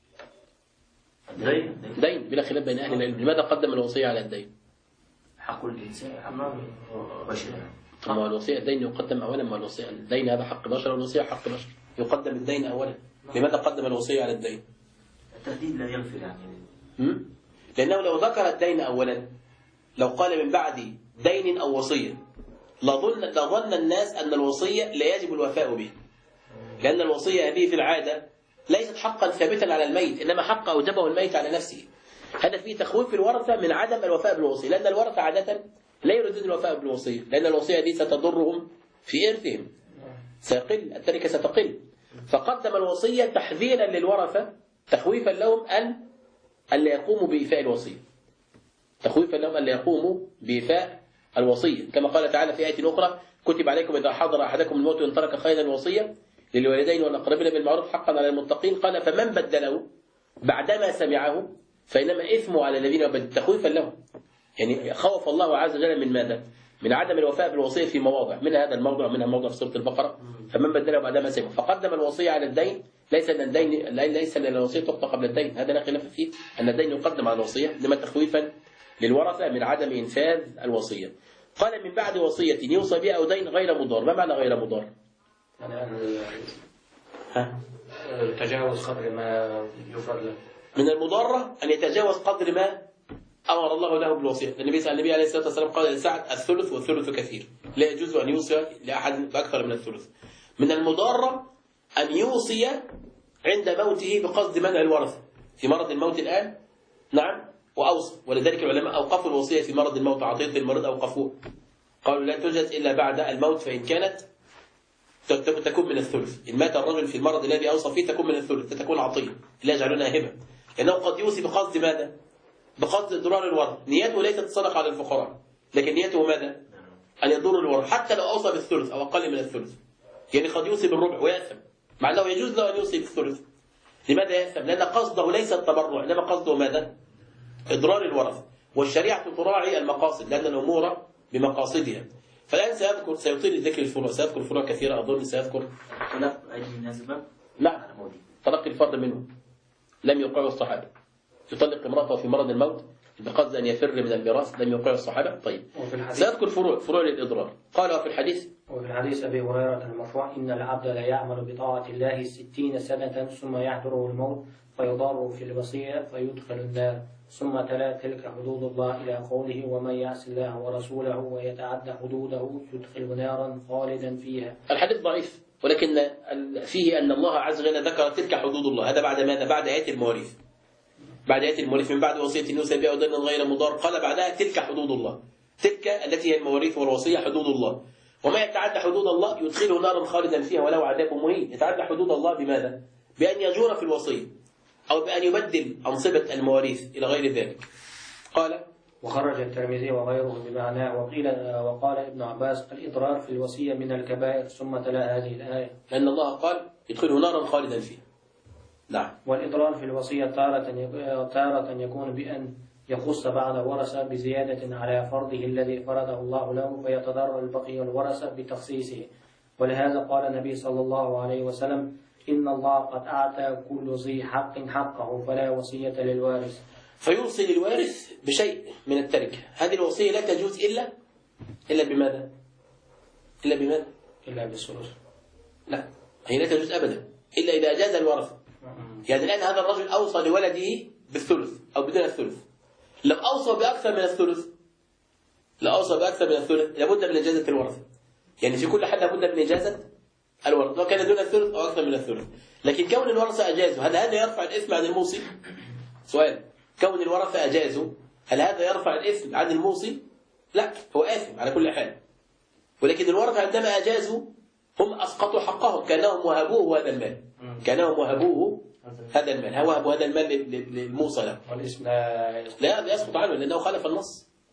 دين بلا خلاف بين أهل العلم. لماذا قدم الوصية على الدين؟ حق الإنسان حق بشر. ما الوصية الدين يقدم أولا، ما الوصية الدين هذا حق بشر والوصية حق بشر، يقدم الدين أولا. لماذا قدم الوصية على الدين؟ التهديد لا يغفر يعني. لأنه لو ذكر الدين أولا، لو قال من بعد دين أو وصية، لظن الناس أن الوصية لا يجب الوفاء به، لأن الوصية هذه في العادة ليست حقا ثابتا على الميت، إنما حق أوجبه الميت على نفسه. هذا فيه تخويف الورثة من عدم الوفاء بالوصية، لأن الورثة عادة لا يريدون الوفاء بالوصية، لأن الوصية دي ستضرهم في إرثهم، سيقل التركة ستقل. فقدم الوصية تحذيرا للورثة، تخويفا لهم أن لا يقوموا بإيفاء الوصية، تخويفا لهم أن لا يقوموا بإيفاء الوصية، كما قال تعالى في آية أخرى: كتب عليكم إذا حضر أحدكم الموت إن ترك خيرا الوصية للوالدين والأقربين بالمعروف حقا على المتقين. قال: فمن بدله بعدما سمعه فإنما إثمه على الذين بدلوا، تخويفا لهم. يعني خوف الله عز وجل من ماذا؟ من عدم الوفاء بالوصية في مواضع، من هذا الموضوع، منها موضع في سورة البقرة: فمن بدله بعدما سمعه. فقدم الوصية على الدين، ليس أن الوصية تقضى قبل الدين، هذا لا خلاف فيه، أن الدين يقدم على الوصية، لما تخويفا للورثة من عدم إنفاذ الوصية. قال: من بعد وصية يوصى بها أو دين غير مضار. ما معنى غير مضار؟ تجاوز قدر ما يفر له. من المضارة أن يتجاوز قدر ما أمر الله له بالوصية. النبي عليه الصلاة والسلام قال لسعد: الثلث والثلث كثير، لا يجوز أن يوصي لأحد بأكثر من الثلث. من المضارة أن يوصي عند موته بقصد منع الورثة، في مرض الموت الآن، نعم، وأوصى. ولذلك العلماء أوقفوا الوصية في مرض الموت، عطية المريض أوقفوه، قالوا لا توجد إلا بعد الموت، فإن كانت تكون من الثلث. إن مات الرجل في المرض الذي أوصى فيه تكون من الثلث، تكون عطية، لا يجعلونها هبة، لأنه قد يوصي بقصد ماذا؟ بقصد إضرار الورثة. نيته ليست الصدقة على الفقراء، لكن نيته ماذا؟ أن يضر الورثة، حتى لو أوصى بالثلث أو أقل من الثلث. يعني قد يوصي بالربع ويأثم، مع أنه يجوز له أن يوصي بالثلث. لماذا يأثم؟ لأن قصده ليس التبرع، إنما قصده ماذا؟ إضرار الورثة. والشريعة تراعي المقاصد، لأن الأمور بمقاصدها. فالآن سيطيل ذكر الفروع، سيذكر فروع كثيرة أظن، سيذكر طلاق أي مناسبة؟ لا، طلاق الفرد منه لم يوقعه الصحابة. يطلق امرأته في مرض الموت بقصد أن يفر من الميراث، لم يوقعه الصحابة. طيب، سيذكر فروع للإضرار. قال: وفي الحديث أبي هريرة المرفوع: إن العبد لا يعمل بطاعة الله 60 سنة ثم يحضره الموت فيضار في الوصية فيدخل النار. ثم تلا: تلك حدود الله، إلى قوله: ومن يعص الله ورسوله ويتعدى حدوده يدخل نارا خالدا فيها. الحديث ضعيف، ولكن فيه أن الله عز وجل ذكر تلك حدود الله. هذا بعد ماذا؟ بعد آيات المواريث. بعد آيات المواريث: من بعد وصية يوصى بها أو دين غير مضار. قال بعدها: تلك حدود الله، تلك التي هي المواريث والوصية حدود الله. وما يتعدى حدود الله يدخله نارا خالدا فيها ولو عذاب مهين. يتعدى حدود الله بماذا؟ بأن يجور في الوصية، أو بأن يبدل أنصبة المواريث إلى غير ذلك. قال: وخرج الترمذي وغيره بمعناه. وقال ابن عباس: الإضرار في الوصية من الكبائر. ثم تلا هذه الآية: لأن الله قال: يدخله نارا خالدا فيها. نعم. والإضرار في الوصية تارة يكون بأن يخص بعض ورثة بزيادة على فرضه الذي فرضه الله له، فيتضرر البقي الورثة بتخصيصه. ولهذا قال النبي صلى الله عليه وسلم: إن الله قد أعطى كل ذي حق حقه، فلا وصية للوارث. فيوصي للوارث بشيء من التركة. هذه الوصية لا تجوز إلا بماذا؟ إلا بالثلث. لا، هي لا تجوز أبدا إلا إذا أجاز الورثة. يعني الآن هذا الرجل أوصى لولده بالثلث أو بدون الثلث. لو أوصى بأكثر من الثلث لابد من إجازة الورثة. يعني في كل حال لابد من إجازة الورثة، لو كان دون الثلث أو أكثر من الثلث. لكن كون الورثة أجازوا، هل هذا يرفع الإثم عن الموصي؟ سؤال: كون الورثة أجازوا، هل هذا يرفع الإثم عن الموصي؟ لا، هو آثم على كل حال. ولكن الورثة عندما أجازوا هم أسقطوا حقهم، كأنهم وهبوه هذا المال، وهبوا هذا المال للموصى له. والاسم لا يسقط عنه، لأنه خالف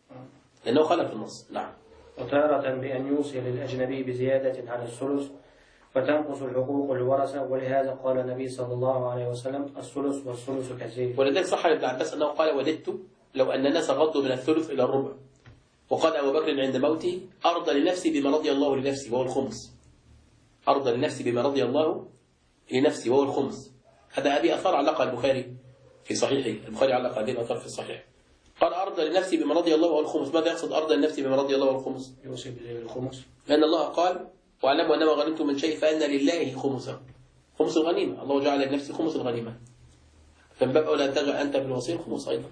النص. نعم. وتارة بأن يوصي للأجنبي بزيادة عن الثلث فتنقص الحقوق الورثة. ولهذا قال النبي صلى الله عليه وسلم الثلث والثلث كثير. ولذلك صح ابن عباس أنه قال وددت لو أن الناس غضوا من الثلث إلى الربع. وقال أبو بكر عند موته أرضى لنفسي بما رضي الله لنفسي وهو الخمس. أرضى لنفسي بما رضي الله لنفسي وهو الخمس. هذا أبي أثار علقها البخاري في صحيحه. البخاري علق هذه الأثار في الصحيح. قال أرضى لنفسي بما رضي الله وهو الخمس. ماذا يقصد أرضى لنفسي بما رضي الله وهو الخمس؟ يوصي بالخمس. لأن الله قال واعلموا أنما غنمتم من شيء فأن لله خمسه. خمس الغنيمة. الله جعل لنفسه خمس الغنيمة. فمن باب أولى أن تجعل أنت بالوصي الخمس أيضا.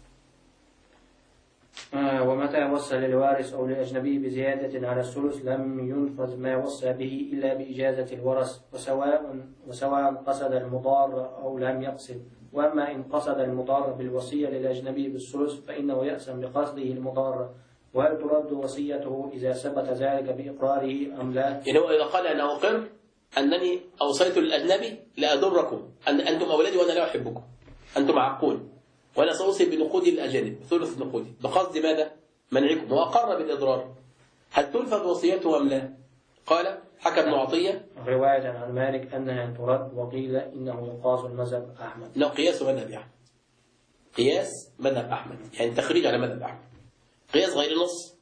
ومتى وصى للوارث أو لأجنبي بزيادة على الثلث لم ينفذ ما وصى به إلا بإجازة الورث وسواء قصد المضار أو لم يقصد. وأما إن قصد المضار بالوصية للأجنبي بالثلث فإنه يأثم بقصده المضار. وهل ترد وصيته إذا ثبت ذلك بإقراره أم لا؟ يعني هو إذا قال أنا أقر أنني أوصيت للأجنبي لأضركم أن أنتم أولادي وأنا لا أحبكم أنتم عقون وأنا سأوصي بنقود الأجانب ثلث نقودي بقصد ماذا؟ منعكم. وأقر بالإضرار. هل تنفذ وصيته أم لا؟ قال حكى ابن عطية رواية عن مالك أنها ترد وقيل إنه يقاس المذهب أحمد. إنه قياس مذهب أحمد. قياس مذهب أحمد يعني تخريج على مذهب أحمد. قياس غير نص.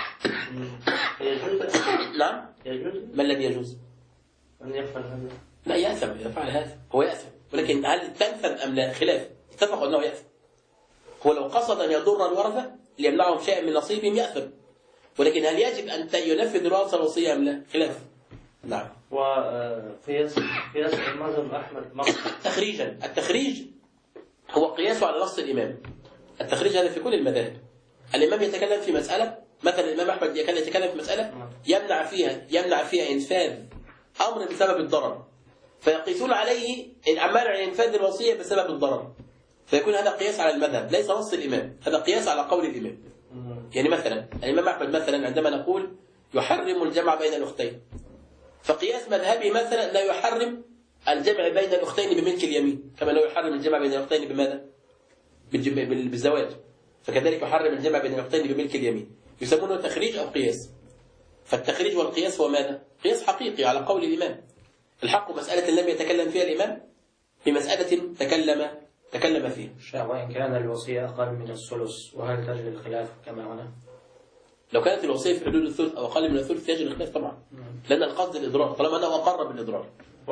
نعم يجوز ما الذي يجوز؟ أن يفعل هذا. لا يأثم إذا فعل هذا هو يأثم. ولكن هل تنفذ أم لا؟ خلاف. اتفقوا أنه يأثم. هو لو قصد أن يضر الورثة ليمنعهم شيئا من نصيبهم يأثم. ولكن هل يجب أن ينفذ الورثة الوصية أم لا؟ خلاف. نعم. وقياس المذهب أحمد تخريجا. التخريج هو قياسه على نص الإمام. التخريج هذا في كل المذاهب. الإمام يتكلم في مسألة مثلا الإمام أحمد يتكلم في مسألة يمنع فيها إنفاذ أمر بسبب الضرر فيقيسون عليه منع إنفاذ الوصية بسبب الضرر فيكون هذا قياس على المذهب ليس نص الإمام. هذا قياس على قول الإمام. يعني مثلا الإمام أحمد مثلا عندما نقول يحرم الجمع بين الأختين فقياس مذهبي مثلا لا يحرم الجمع بين الأختين بملك اليمين كما لا يحرم الجمع بين الأختين بماذا؟ بالزواج. فكذلك يحرم الجمع بين الأختين بملك اليمين. يسمونه تخريج أو قياس. فالتخريج والقياس هو ماذا؟ قياس حقيقي على قول الإمام. الحق مسألة لم يتكلم فيها الإمام بمسألة تكلم فيها. وإن كان الوصية أقل من الثلث وهل تجري الخلاف كما هنا؟ لو كانت الوصية في حدود الثلث أو أقل من الثلث يجري الخلاف طبعا. لأن القصد الإضرار طالما أنه أقر بالإضرار.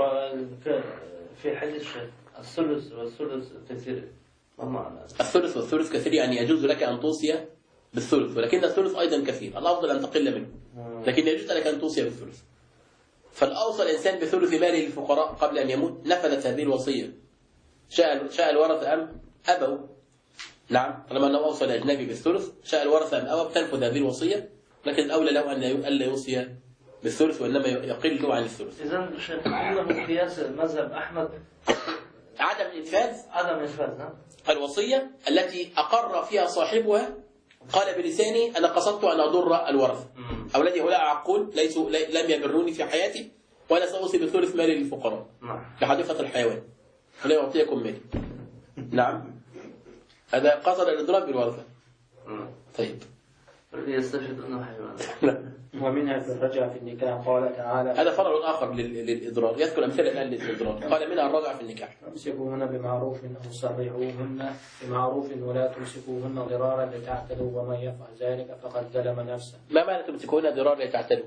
وفي حديث الثلث والثلث كثير. الثلث والثلث كثير يعني يجوز لك أن توصي بالثلث ولكن الثلث أيضا كثير. الأفضل أن تقل منه لكن يجوز لك أن توصي بالثلث. فالأوصى الإنسان بثلث ماله للفقراء قبل أن يموت نفذت هذه الوصية. شاء الورثة أم أبوا. نعم طالما أنه أوصى لأجنبي بالثلث شاء الورثة أم أبوا تنفذ هذه الوصية. لكن الأولى له أن لا يوصي بالثلث وإنما يقل عن الثلث. إذا شيخ من قياس مذهب أحمد عدم إنفاذ الوصية التي أقر فيها صاحبها قال بلساني أنا قصدت أن أضر الورثة. أولادي هؤلاء عقول لم يبروني في حياتي وأنا سأوصي بثلث مالي للفقراء كحديقة الحيوان ولا يعطيكم مالي. نعم هذا قصد الإضرار بالورثة. طيب يستشهد أنه حيوان. ومنها في الرجعة في النكاح قال تعالى هذا فرع آخر للإضرار. يذكر أمثلة الآن للإضرار. قال منها الرجعة في النكاح امسكوهن بمعروف أو سرحوهن بمعروف ولا تمسكوهن ضرارا لتعتدوا ومن يفعل ذلك فقد ظلم نفسه. ما معنى تمسكوهن ضرارا لتعتدوا؟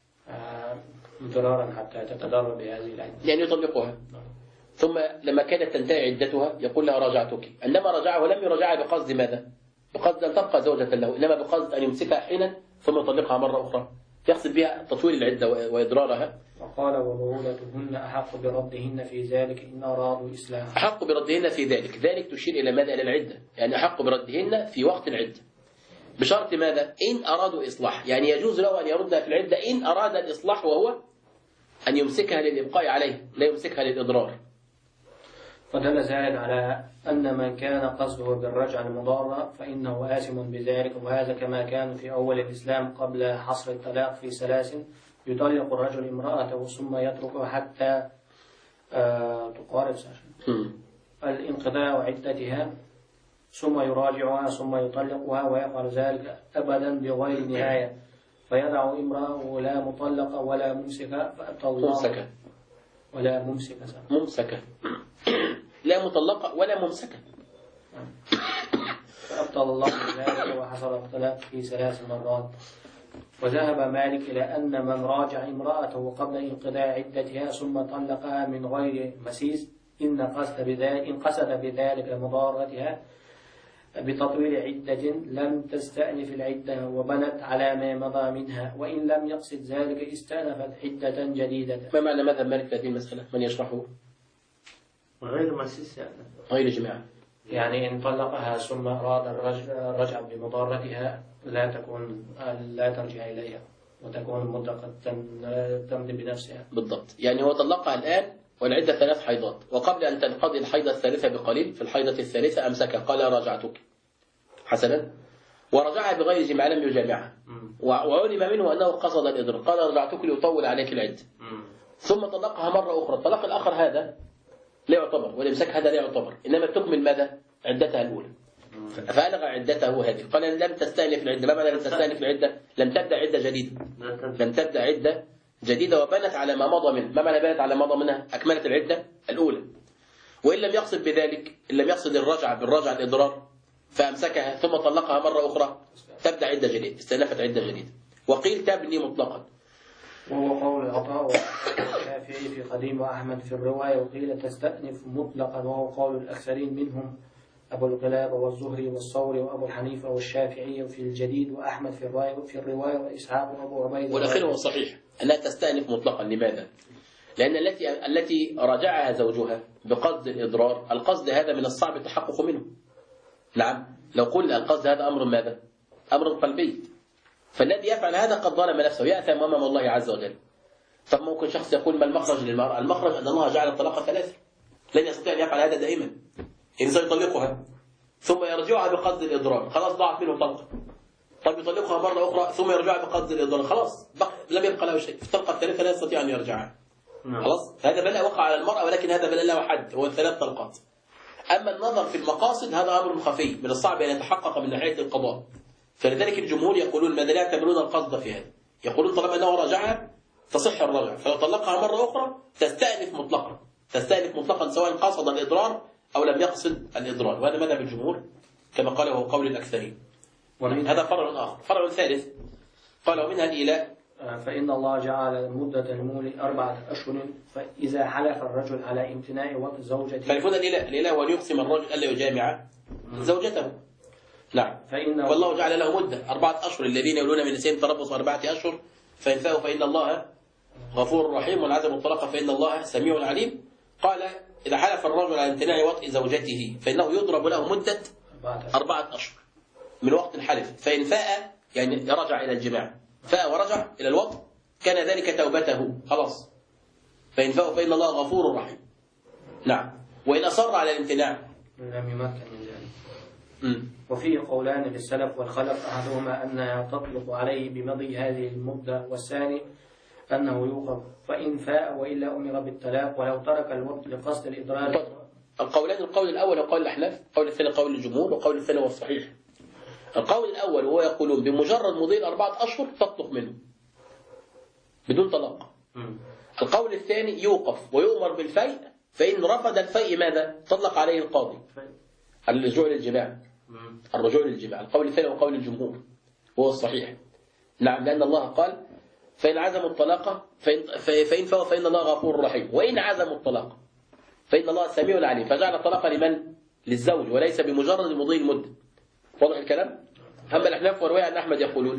ضرارا حتى تتضرر بهذه العدة يعني يطلقها. ثم لما كانت تنتهي عدتها يقول لها راجعتك. عندما رجعه ولم يرجعها بقصد ماذا؟ بقصد أن تبقى زوجة له إنما بقصد أن يمسكها حينا ثم يطلقها مرة أخرى يقصد بها تطويل العدة وإضرارها. وقال وبعولتهن أحق بردهن في ذلك إن أرادوا إصلاحا. أحق بردهن في ذلك تشير إلى ماذا؟ إلى العدة. يعني أحق بردهن في وقت العدة بشرط ماذا؟ إن أرادوا إصلاح. يعني يجوز له أن يردها في العدة إن أراد الإصلاح وهو أن يمسكها للإبقاء عليه لا يمسكها للإضرار. ودل ذلك على أن من كان قصده بالرجعة المضارة فإنه آثم بذلك. وهذا كما كان في أول الإسلام قبل حصر الطلاق في 3 يطلق الرجل امرأته ثم يتركها حتى تقارب الانقضاء عدتها ثم يراجعها ثم يطلقها ويفعل ذلك أبدا بغير نهاية. فيدع امرأة لا مطلقة ولا ممسكة فأبطل الله ممسكة ولا ممسكة ممسكة لا مطلقة ولا ممسكة فأبطل الله ذلك وحصل الطلاق في 3 مرات. وذهب مالك إلى أن من راجع امرأته قبل انقضاء عدتها ثم طلقها من غير مسيس إن قصد بذلك مضارتها بتطويل عدة لم تستأنف العدة وبنت على ما مضى منها، وإن لم يقصد ذلك استأنفت عدة جديدة. ما معنى مذهب مالك في هذه المسألة؟ من يشرحه؟ غير مسيس يعني غير جماعة. يعني إن طلقها ثم أراد الرجع بمضارتها لا ترجع إليها وتكون المدة قد تمضي بنفسها. بالضبط، يعني هو طلقها الآن والعدة 3 حيضات، وقبل أن تنقضي الحيضة الثالثة بقليل في الحيضة الثالثة أمسكها قال راجعتك حسنا، ورجعها بغير جماع لم يجامعها، وعلم منه أنه قصد الإضرار قال رجعتك ليطول عليك العدة، ثم طلقها مرة أخرى. الطلاق الآخر هذا لا يعتبر، والإمساك هذا لا يعتبر، إنما تكمل ماذا؟ عدتها الأولى. فألغى عدته هذه، قال لم تستأنف العدة. ما معنى لم تستأنف العدة؟ لم تبدأ عدة جديدة، لم تبدأ عدة جديدة وبنت على ما مضى منه. ما معنى بنت على ما مضى منها؟ أكملت العدة الأولى. وإن لم يقصد بذلك، إن لم يقصد الرجعة بالرجعة الإضرار فأمسكها ثم طلقها مرة أخرى تبدأ عدة جديدة، استأنفت عدة جديدة. وقيل تبني مطلقا، وهو قول عطاء والشافعي في قديم وأحمد في الرواية، وقيل تستأنف مطلقا وهو قول الأكثرين منهم أبو القلاب والزهري والثوري وأبو الحنيفة والشافعي في الجديد، وأحمد في الرواية وإسحاق وأبو عبيدة. والأخير هو صحيح أنها تستأنف مطلقا. لماذا؟ لأن التي راجعها زوجها بقصد الإضرار، القصد هذا من الصعب التحقق منه. نعم، لو قلنا القصد هذا أمر ماذا؟ أمر قلبي، فالذي يفعل هذا قد ظلم نفسه، يأثم أمام الله عز وجل. طب ممكن شخص يقول ما المخرج للمرأة؟ المخرج أن الله جعل الطلاق 3، لن يستطيع أن يفعل هذا دائما. إن سيطلقها ثم يرجعها بقصد الإضرار خلاص ضاعت منه طلقة. طب يطلقها مرة أخرى ثم يرجعها بقصد الإضرار خلاص لم يبقى له شيء. في الطلقة الثالثة لا يستطيع أن يرجعها. خلاص هذا بلاء وقع على المرأة، ولكن هذا بلاء له حد، هو 3 طلقات. أما النظر في المقاصد هذا أمر خفي من الصعب أن يتحقق من ناحية القضاء. فلذلك الجمهور يقولون ماذا لا يعتبرون القصد في هذا، يقولون طالما أنه رجعها تصح الرجعة، فلو طلقها مرة أخرى تستأنف مطلقا، تستأنف مطلقا سواء قصد الإضرار أو لم يقصد الإضرار. وهذا مذهب الجمهور كما قال وهو قول الأكثرين. هذا فرع آخر. فرع ثالث قال ومنها الإيلاء، فإن الله جعل مدة المول 4 أشهر، فإذا حلف الرجل على امتناع وطء زوجته. فالفون الإيلاء هو أن يقسم الرجل ألا يجامع زوجته. نعم، والله جعل له مدة 4 أشهر، الذين يولون من نسائهم تربص 4 أشهر، فإن فاءوا فإن الله غفور رحيم، والعزم الطلاق فإن الله سميع عليم. قال إذا حلف الرجل على امتناع وطء زوجته فإنه يضرب له مدة 4 أشهر من وقت الحلف، فإن فاء يعني رجع إلى الجماع، فاء ورجع إلى الوطء كان ذلك توبته خلاص، فإن فاءوا فإن الله غفور رحيم. نعم، وإن أصر على الامتناع لم يمكن من ذلك. وفيه قولان للسلف والخلف، أحدهما أنها تطلق عليه بمضي هذه المدة، والثاني أنه يوقف فإن فاء وإلا أمر بالطلاق ولو ترك الوقت لقصد الإضرار. القولان، القول الأول هو قول الأحناف، القول الثاني قول الجمهور، والقول الثاني هو الصحيح. القول الأول هو يقولون بمجرد مضي 4 أشهر تطلق منه بدون طلاق. القول الثاني يوقف ويؤمر بالفيء، فإن رفض الفيء ماذا؟ طلق عليه القاضي الرجوع للجماع. الرجوع للجماع. القول الثاني هو قول الجمهور وهو الصحيح. نعم، لأن الله قال فإن عزموا الطلاق فإن فاءوا فإن الله غفور رحيم، وإن عزموا الطلاق فإن الله سميع عليم، فجعل الطلاق لمن؟ للزوج، وليس بمجرد مضي المدة. واضح الكلام؟ أما الأحناف ورواية عن أحمد يقولون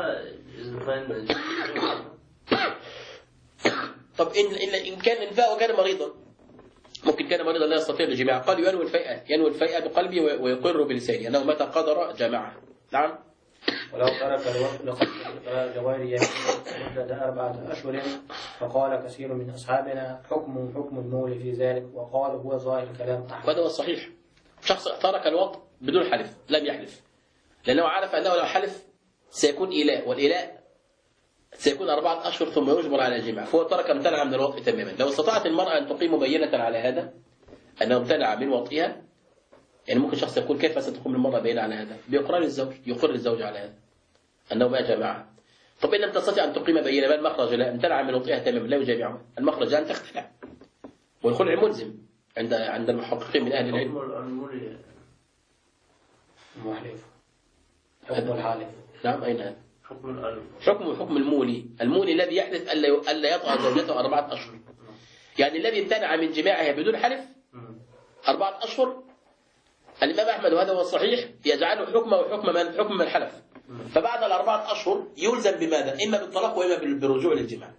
طب إن كان إنفاء وكان مريضا، ممكن كان مريضا لا يستطيع الجماع، قال ينوي الفيء بقلبه ويقر بلسانه أنه متى قدر جمعه. نعم. ولو ترك الوقت لقصد الإضرار لغير يمين مدة 4 أشهر، فقال كثير من أصحابنا حكم المولي في ذلك، وقال هو ظاهر كلام أحمد. وهذا هو الصحيح. شخص ترك الوقت بدون حلف، لم يحلف، لأنه عرف أنه لو حلف سيكون إيلاء، والإيلاء سيكون 4 أشهر ثم يجبر على الجماع، فهو ترك امتنع من الوطء تماما. لو استطاعت المرأة أن تقيم بينة على هذا أنه امتنع من وطئها، يعني ممكن شخص يقول كيف ستقوم المرأة بينة على هذا؟ بإقرار الزوج، يقر الزوج على هذا أنه ما جمعها، طب إن لم تستطع أن تقيم بينة، ما المخرج؟ لا، امتنع من وطئها تماما، لا يجامعها. المخرج أن تختلع، والخلع ملزم عند المحققين من أهل العلم. المحلف حكم الحالف. نعم، أين هذا؟ حكم المولي الذي يحلف ألا يطأ زوجته 4 أشهر. يعني الذي امتنع من جماعها بدون حلف 4 أشهر، الإمام أحمد وهذا هو الصحيح يجعله حكم من حلف. فبعد 4 أشهر يلزم بماذا؟ إما بالطلاق وإما بالرجوع للجماع،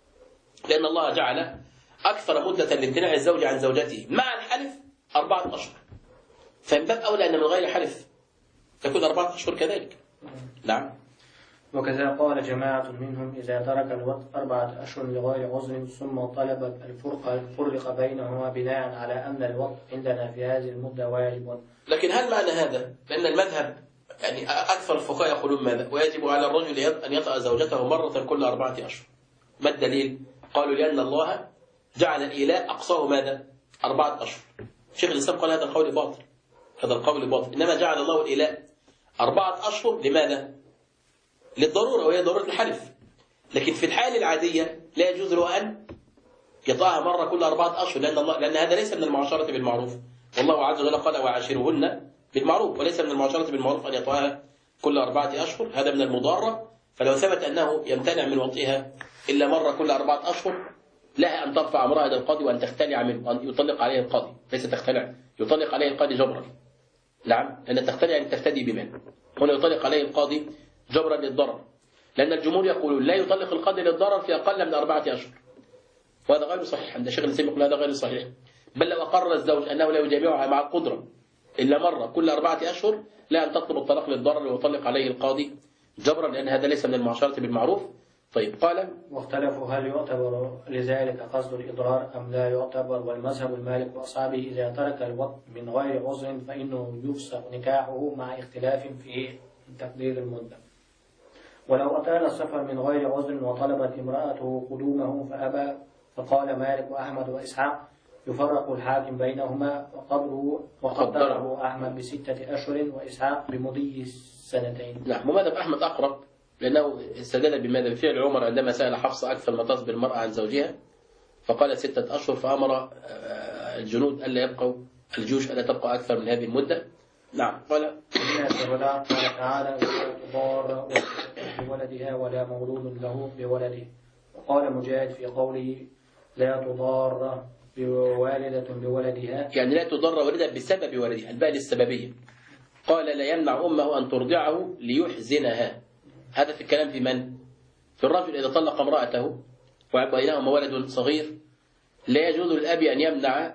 لأن الله جعل أكثر مدة لامتناع الزوج عن زوجته مع الحلف 4 أشهر، فمن باب أولى أن من غير حلف تكون 4 أشهر كذلك. نعم. وكذا قال جماعة منهم إذا ترك الوقت 4 أشهر لغير عذر ثم طلب الفرقة فرق بينهما بناء على أن الوقت عندنا في هذه المدة واجب. لكن هل معنى هذا لأن المذهب يعني أكثر الفقهاء يقولون ماذا؟ ويجب على الرجل أن يطأ زوجته مرة كل 4 أشهر. ما الدليل؟ قالوا لأن الله جعل الإيلاء أقصاه ماذا؟ 4 أشهر. شيخ الإسلام قال هذا القول باطل، هذا القول باطل. إنما جعل الله الإيلاء 4 أشهر لماذا؟ للضرورة، وهي ضرورة الحلف. لكن في الحال العادية لا يجوز له أن يطأها مرة كل 4 أشهر، لأن هذا ليس من المعاشرة بالمعروف. والله عز وجل قال وعاشرهن بالمعروف، وليس من المعاشرة بالمعروف أن يطأها كل 4 أشهر، هذا من المضارة. فلو ثبت أنه يمتنع من وطئها إلا مرة كل 4 أشهر لها أن ترفع أمرها إلى القاضي وأن تختلع منه، وأن يطلق عليه القاضي، ليس تختلع، يطلق عليه القاضي جبرا. نعم، لأن تختلع أن تفتدي بمال، هنا يطلق عليه القاضي جبرا للضرر، لأن الجمهور يقولون لا يطلق القاضي للضرر في أقل من 4 أشهر، وهذا غير صحيح. عند شيخ الإسلام يقول هذا غير صحيح، بل لو أقر الزوج أنه لا يجامعها مع القدرة إلا مرة كل 4 أشهر لا أن تطلب الطلاق للضرر ويطلق عليه القاضي جبرا، لأن هذا ليس من المعاشرة بالمعروف. طيب، قال واختلفوا هل يعتبر لذلك قصد الإضرار أم لا يعتبر، والمذهب المالك وأصحابه إذا ترك الوقت من غير عذر فإنه يفسخ نكاحه مع اختلاف في تقدير المدة. ولو أطال السفر من غير عذر وطلبت امرأته قدومه فأبى، فقال مالك وأحمد وإسحاق يفرق الحاكم بينهما، وقدره أحمد ب6 أشهر وإسحاق بمضي 2. نعم، ومذهب أحمد أقرب، لأنه استدل بماذا؟ بفعل عمر عندما سأل حفصة أكثر ما تصبر المرأة عن زوجها، فقال 6 أشهر، فأمر الجنود ألا يبقوا، الجيوش ألا تبقى أكثر من هذه المدة. نعم. قال تعالى ولا تضار بولدها ولا مولود له بولده. وقال مجاهد في قوله لا تضار بوالدة بولدها، يعني لا تضر والدها بسبب ولدها، الباء للسببية. قال لا يمنع أمه أن ترضعه ليحزنها. هذا في الكلام في من؟ في الرجل إذا طلق امرأته وبينهما ولد صغير، لا يجوز للأب أن يمنع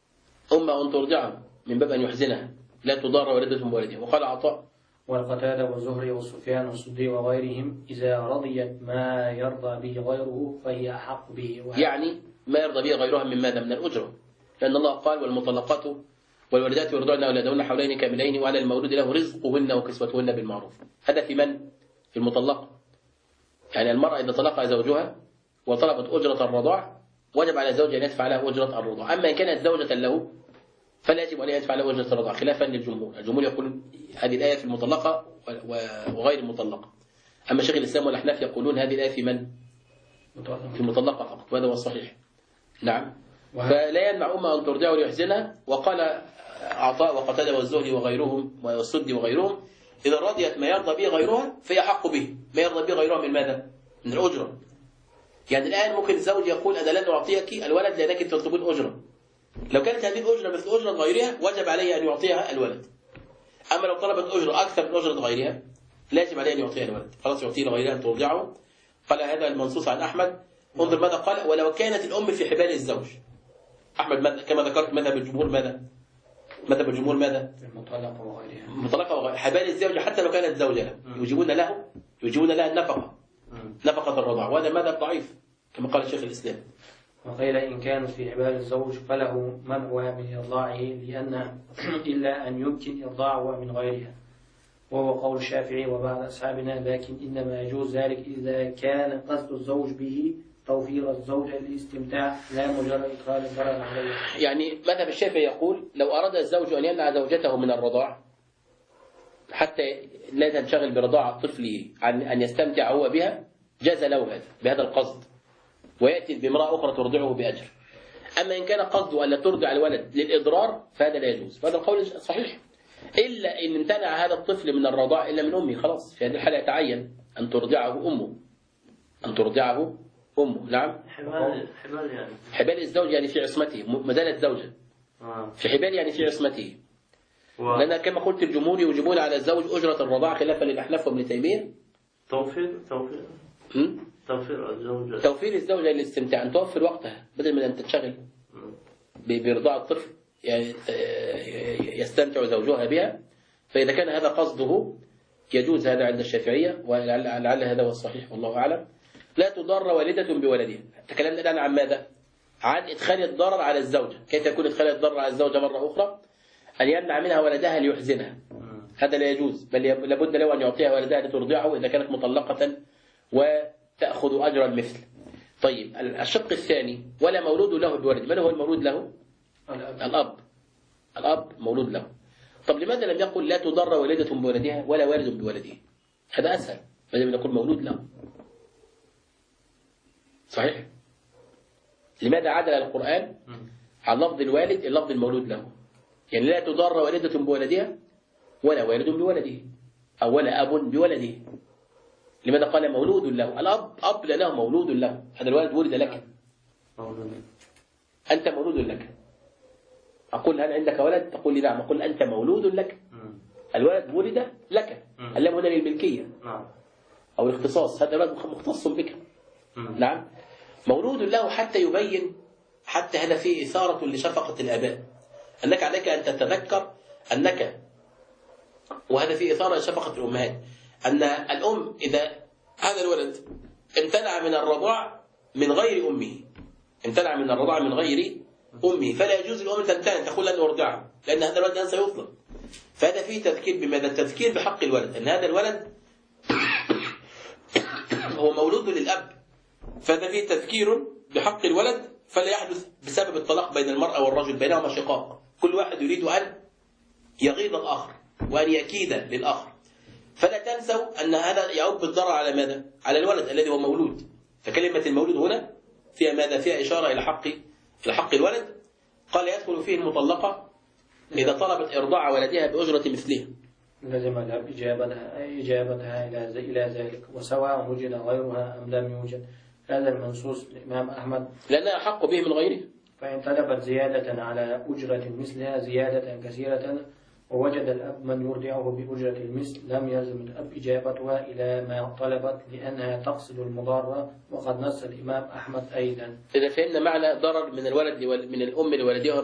أمه أن ترضعه من باب أن يحزنها، لا تضار والدة بولدها. وقال عطاء والقتادة والزهري والسفيان والسدي وغيرهم إذا رضيت ما يرضى به غيره فهي أحق به. يعني ما يرضى به غيرها من ماذا؟ من الأجرة، لأن الله قال والمطلقات والوالدات يرضعن أولادهن حولين كاملين وعلى المولود له رزقهن وكسوتهن بالمعروف. هذا في من؟ في المطلقة. يعني المرأة إذا طلقها زوجها وطلبت أجرة الرضاع وجب على الزوج أن يدفع لها أجرة الرضاع. أما إن كانت زوجة له فلا يجب عليه أن يدفع له أجرة الرضاع، خلافا للجمهور. الجمهور يقول هذه الآية في المطلقة وغير المطلقة. أما شيخ الإسلام والأحناف يقولون هذه الآية في من؟ في المطلقة فقط، وهذا هو الصحيح. نعم. فلا يمنع أمه أن ترضعه ليحزنها. وقال عطاء وقتادة والزهري وغيرهم والسدي وغيرهم إذا رضيت ما يرضى به غيرها فهي حق به. ما يرضى به غيرها من ماذا؟ من الأجرة. يعني الآن ممكن الزوج يقول أنا لن أعطيك الولد لأنك تطلبون أجرة. لو كانت هذه الأجرة مثل أجرة غيرها وجب عليه أن يعطيها الولد. أما لو طلبت أجرة أكثر من أجرة غيرها لا يجب عليه أن يعطيها الولد، خلاص يعطيه لغيرها أن ترضعه. قال هذا المنصوص عن أحمد. انظر ماذا قال: ولو كانت الأم في حبال الزوج. أحمد كما ذكرت مذهب الجمهور ماذا؟ مذهب الجمهور ماذا؟ المطلقة وغيرها. المطلقة وغيرها. حبال الزوج حتى لو كانت زوجة له يجيبون لها النفقة، نفقة الرضاع، وهذا مذهب ضعيف كما قال شيخ الإسلام. وقيل إن كانت في حبال الزوج فله منع من إرضاعه لأن إلا أن يمكن إرضاعه من غيرها، وهو قول الشافعي وبعض أصحابنا، لكن إنما يجوز ذلك إذا كان قصد الزوج به توفير الزوجة للاستمتاع لا مجرد إدخال الضرر عليه. يعني مذهب الشافعي يقول لو أراد الزوج أن يمنع زوجته من الرضاع حتى لا تنشغل برضاعة طفله عن أن يستمتع هو بها جاز له هذا بهذا القصد، ويأتي بامرأة أخرى ترضعه بأجر. أما إن كان قصده ألا ترضع الولد للإضرار فهذا لا يجوز، فهذا القول صحيح، إلا إن امتنع هذا الطفل من الرضاع إلا من أمه، خلاص في هذه الحالة يتعين أن ترضعه أمه، أن ترضعه أمه. نعم. حبال يعني. حبال الزوج يعني في عصمته، ما زالت زوجة. في حبال يعني في عصمته. لأن كما قلت الجمهور يوجبون على الزوج أجرة الرضاعة خلافا للأحناف وابن تيمية. توفير الزوجة للاستمتاع، أن توفر وقتها بدل من أن تنشغل برضاع الطفل يعني يستمتع زوجها بها. فإذا كان هذا قصده يجوز هذا عند الشافعية، ولعل هذا هو الصحيح والله أعلم. لا تضر والدة بولدها. تكلمنا الآن عن ماذا؟ عن إدخال الضرر على الزوجة. كيف يكون إدخال الضرر على الزوجة مرة أخرى؟ أن يمنع منها ولدها ليحزنها، هذا لا يجوز، بل لابد له أن يعطيها ولدها لترضعه إذا كانت مطلقة وتأخذ أجر المثل. طيب الشق الثاني، ولا مولود له بولد. من هو المولود له؟ الأب مولود له. طب لماذا لم يقل لا تضر والدة بولدها ولا والد بولده؟ هذا أسهل، بدل من يقول مولود له. صحيح. لماذا عدل القرآن عن لفظ الوالد اللفظ المولود له؟ يعني لا تضر والدة بولدها ولا والد بولده، أو ولا أب بولده. لماذا قال مولود له؟ الأب أب له مولود له، هذا الولد ولد لك، أنت مولود لك. أقول هل عندك ولد؟ تقول لي نعم، أقول أنت مولود لك، الولد ولد لك. اللام هنا للملكية أو الاختصاص، هذا الولد مختص بك. نعم. مولود له حتى يبين، حتى هذا فيه إثارة لشفقة الآباء، أنك عليك أن تتذكر أنك، وهذا فيه إثارة لشفقة الأمهات، أن الأم إذا هذا الولد امتنع من الرضاع من غير أمه، امتنع من الرضاع من غير أمه، فلا يجوز الأم تمتنع تقول لن أرضعه، لأن هذا الولد سيظلم. فهذا فيه تذكير بماذا؟ التذكير بحق الولد، أن هذا الولد هو مولود للأب، فهذا فيه تذكير بحق الولد، فلا يحدث بسبب الطلاق بين المرأة والرجل بينهما شقاق، كل واحد يريد أن يغيظ الآخر وأن يكيد للآخر. فلا تنسوا أن هذا يعود بالضرر على ماذا؟ على الولد الذي هو مولود. فكلمة المولود هنا فيها ماذا؟ فيها إشارة إلى حق الولد. قال يدخل فيه المطلقة إذا طلبت إرضاع ولدها بأجرة مثلها، لزم الأب إجابتها إلى ذلك، وسواء وجد غيرها أم لم يوجد. هذا المنصوص الإمام أحمد، لأنها أحق به من غيره. فإن طلبت زيادة على أجرة مثلها زيادة كثيرة ووجد الأب من يرضعه بأجرة المثل لم يلزم الأب إجابتها إلى ما طلبت، لأنها تقصد المضارة، وقد نص الإمام أحمد أيضا. إذا فهمنا معنى ضرر من الولد من الأم لولدها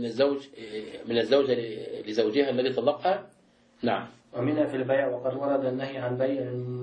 من الزوجة لزوجها الذي طلقها. نعم. ومنها في البيع، وقد ورد النهي عن بيع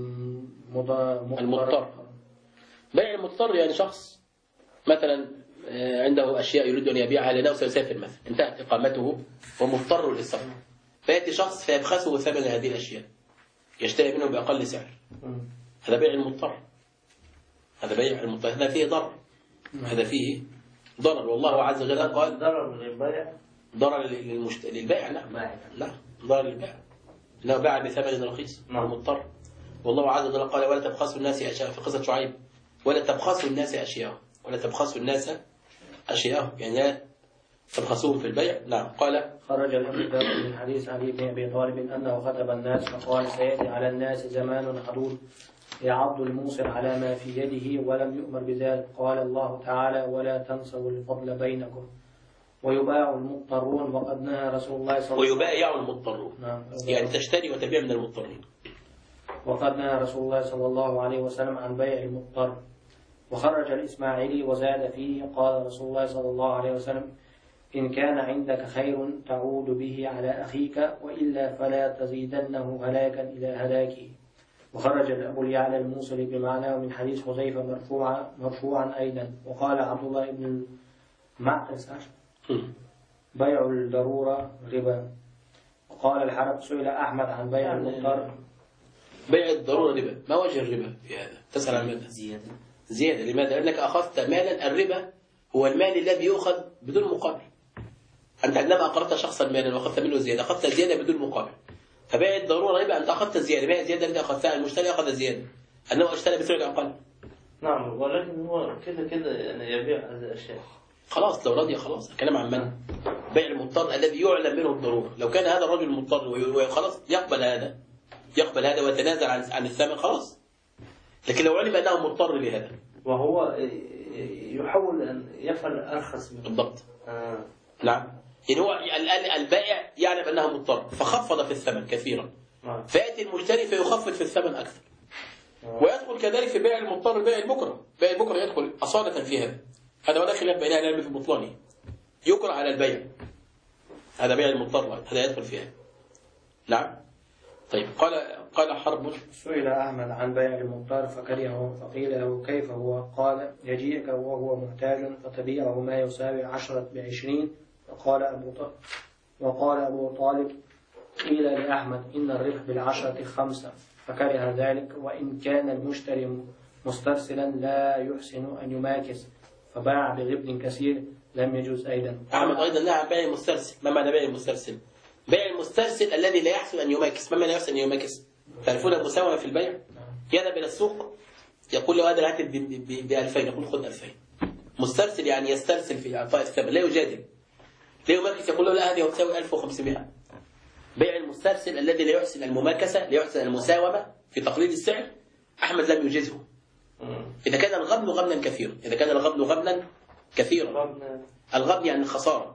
المضطر. بيع المضطر يعني شخص مثلا عنده أشياء يريد أن يبيعها لأنه سيسافر مثلا، انتهت إقامته ومضطر للسفر، فيأتي شخص فيبخسه ثمن هذه الأشياء، يشتري منه بأقل سعر. هذا بيع المضطر، هذا بيع المضطر، هذا فيه ضرر، هذا فيه ضرر. والله عز وجل قال ضرر للبيع، ضرر للبيع. لا ضرر للبيع، إنه باع بثمن رخيص مضطر. والله عز وجل قال ولا تبخسوا الناس أشياء، في قصة شعيب، ولا تبخسوا الناس أشياء، ولا تبخسوا الناس أشياء، يعني لا تبخسوهم في البيع. نعم. قال خرج الإمام من حديث علي بن أبي طالب أنه خطب الناس فقال سيأتي على الناس زمان حدود يعض الموسر على ما في يده ولم يؤمر بذلك. قال الله تعالى ولا تنسوا الفضل بينكم ويباع المضطرون، وقد نهى رسول الله صلى الله عليه وسلم. ويبايع المضطرون، يعني تشتري وتبيع من المضطرين. وقد نهى رسول الله صلى الله عليه وسلم عن بيع المضطر. وخرج الإسماعيلي وزاد فيه قال رسول الله صلى الله عليه وسلم إن كان عندك خير تعود به على أخيك وإلا فلا تزيدنه هلاكا إلى هلاكه. وخرج أبو اليعلى الموصلي بمعناه من حديث حذيفة مرفوعا أيضا. وقال عبد الله بن معقس بيع الضرورة ربا. وقال الحرب سئل أحمد عن بيع المضطر. بيع الضرورة ربا، ما وجه الربا في هذا؟ تسأل عن ماذا؟ زيادة. لماذا؟ لأنك أخذت مالا، الربا هو المال الذي يؤخذ بدون مقابل. أنت عندما أقرضت شخصا مالا وأخذت منه زيادة، أخذت زيادة بدون مقابل. فبيع الضرورة ربا، أنت أخذت الزيادة. ما هي الزيادة التي أخذتها؟ المشتري أخذ الزيادة، أنه اشترى بسعر أقل. نعم، ولكن هو كده يعني يبيع هذه الأشياء. خلاص لو رضي خلاص. الكلام عن من؟ بيع المضطر الذي يعلم منه الضرورة. لو كان هذا الرجل مضطر وخلاص يقبل هذا ويتنازل عن الثمن خلاص. لكن لو علم أنه مضطر بهذا وهو يحاول أن يفعل أرخص منه. بالضبط. نعم. يعني هو الآن البائع يعلم أنه مضطر فخفض في الثمن كثيرا. فيأتي المشتري فيخفض في الثمن أكثر. ويدخل كذلك في بيع المضطر بيع البكرة. بيع البكرة يدخل أصالة في هذا ولا خلاف بين أهل العلم في بطلانه. يكره على البيع. هذا بيع المضطر هذا يدخل فيها. نعم. طيب قال حرب. سئل أحمد عن بيع المضطر فكرهه فقيل له كيف هو؟ قال يجيئك وهو محتاج فتبيعه ما يساوي 10 ب20. وقال أبو طالب قيل لأحمد إن الربح بالعشرة 5 فكره ذلك وإن كان المشتري مسترسلا لا يحسن أن يماكس فباع بغبن كثير لم يجوز أيضا. أحمد أيضا نهى عن بيع المسترسل. ما معنى بيع المسترسل؟ بيع المسترسل الذي لا يحسن أن يماكس. ما معنى يحسن أن يماكس؟ تعرفون المساومة في البيع؟ يذهب إلى السوق يقول له هذا الهاتف ب2000 يقول خذ 2000. مسترسل يعني يسترسل في إعطاء الثمن لا يجادل لا يماكس يقول له لا هذه تساوي 1500. بيع المسترسل الذي لا يحسن المماكسة لا يحسن المساومة في تقليل السعر أحمد لم يجزه. إذا كان الغبن غبنا كثيرا. إذا كان الغبن غبنا كثيرا. الغبن يعني الخسارة.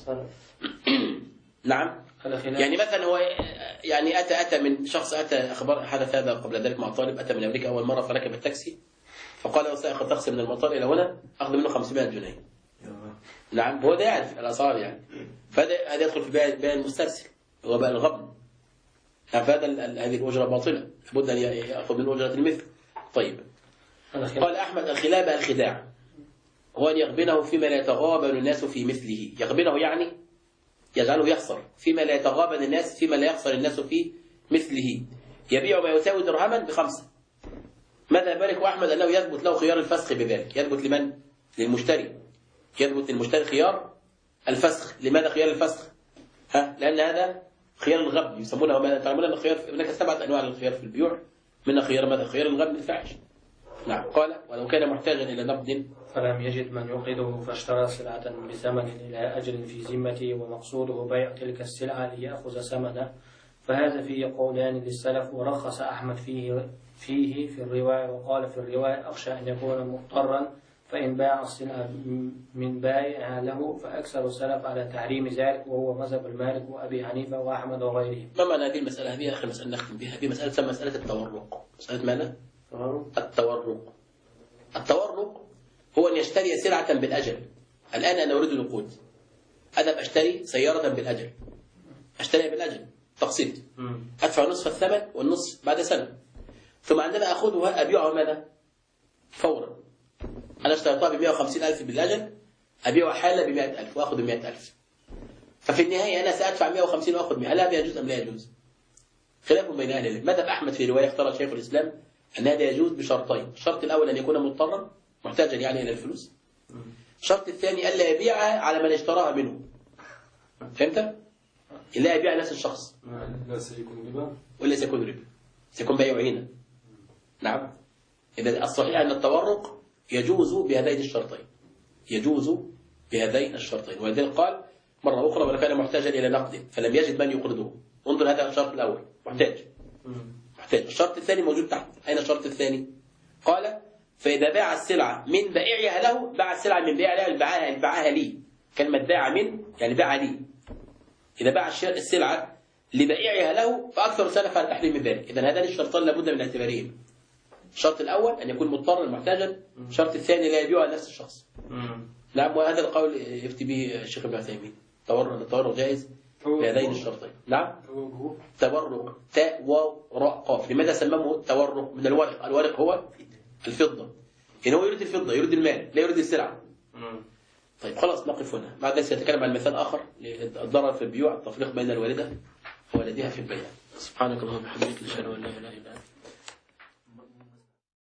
نعم. يعني مثلا هو يعني أتى من شخص أخبار حدث هذا قبل ذلك مع طالب أتى من أمريكا أول مرة فركب التاكسي فقال له سأخذ تاكسي من المطار إلى هنا أخذ منه 500 جنيه. نعم هو ده يعرف الأسعار يعني. فهذا يدخل في بيع المسترسل هو بيع الغبن. فهذا هذه الأجرة باطلة لابد أن يأخذ من أجرة المثل. طيب قال أحمد الخلابة الخداع هو أن يغبنه فيما لا يتغابن الناس في مثله. يغبنه يعني يجعله يخسر فيما لا يتغابن الناس فيما لا يخسر الناس في مثله. يبيع ما يساوي درهما ب5. ماذا ذلك أحمد أنه يثبت له خيار الفسخ بذلك. يثبت لمن؟ للمشتري. يثبت للمشتري خيار الفسخ. لماذا خيار الفسخ؟ لأن هذا خيار الغبن يسمونه ماذا؟ تعلمون أن الخيار هناك 7 أنواع للخيار في البيوع منها خيار ماذا؟ خيار الغبن الفاحش. نعم. قال ولو كان محتاجا إلى نقد فلم يجد من يوقده فاشترى سلعة بثمن إلى أجل في ذمته ومقصوده بيع تلك السلعة ليأخذ ثمنه فهذا فيه قولان للسلف ورخص أحمد فيه في الرواية وقال في الرواية أخشى أن يكون مضطرا فإن باع السلعة من بائع له فأكثر السلف على تحريم ذلك وهو مذهب المالك وأبي حنيفة وأحمد وغيرهم. ما معنى هذه المسألة؟ هذه آخر مسألة نختم بها. هذه مسألة تسمى مسألة التورق. مسألة ماذا؟ التورق هو أن يشتري سلعة بالأجل. الآن أنا أريد نقود أذهب أشتري سيارة بالأجل. أشتريها بالأجل تقسيط أدفع نصف الثمن والنصف بعد سنة ثم عندما أخذها أبيعها ماذا؟ فورا. أنا اشتريتها ب150,000 بالأجل أبيعها حالة ب100,000 وأخذ 100,000 ففي النهاية أنا سأدفع 150 وأخذ 100. هل هذا يجوز أم لا يجوز؟ خلاف بين أهل العلم. مذهب أحمد في رواية اختار شيخ الإسلام أن هذا يجوز بشرطين. الشرط الأول أن يكون مضطرا محتاجا يعني إلى الفلوس. الشرط الثاني ألا يبيعها على من اشتراها منه. فهمت؟ إلا يبيع نفس الشخص لا سيكون ربا ولا سيكون ربا سيكون بيع عينة. نعم. إذا الصحيح أن التورق يجوز بهذين الشرطين. ولذلك قال مرة أخرى ولو كان محتاجا إلى نقد فلم يجد من يقرضه. انظر هذا الشرط الأول محتاج. الشرط الثاني موجود تحت. أين الشرط الثاني؟ قال فإذا باع السلعة من بائعها له باع السلعة من بائعها له باعها لي. كلمة باع من يعني باع لي. إذا باع السلعة لبائعها له فأكثر سلف على تحريم ذلك. إذا هذان الشرطان لابد من اعتبارهم. الشرط الأول أن يكون مضطرا محتاجا. الشرط الثاني لا يبيعها نفس الشخص. نعم. وهذا القول يفتي به الشيخ ابن عثيمين. التورق جائز بهذين الشرطين. نعم. تورق تاء واو راء قاف. لماذا سممه التورق؟ من الورق. الورق هو الفضة. يعني هو يريد الفضة يريد المال لا يريد السلعة. طيب خلاص نقف هنا. بعد ذلك سنتكلم عن مثال آخر للضرر في البيوع التفريق بين الوالدة وولدها في البيع. سبحانك اللهم وبحمدك أشهد أن لا إله إلا أنت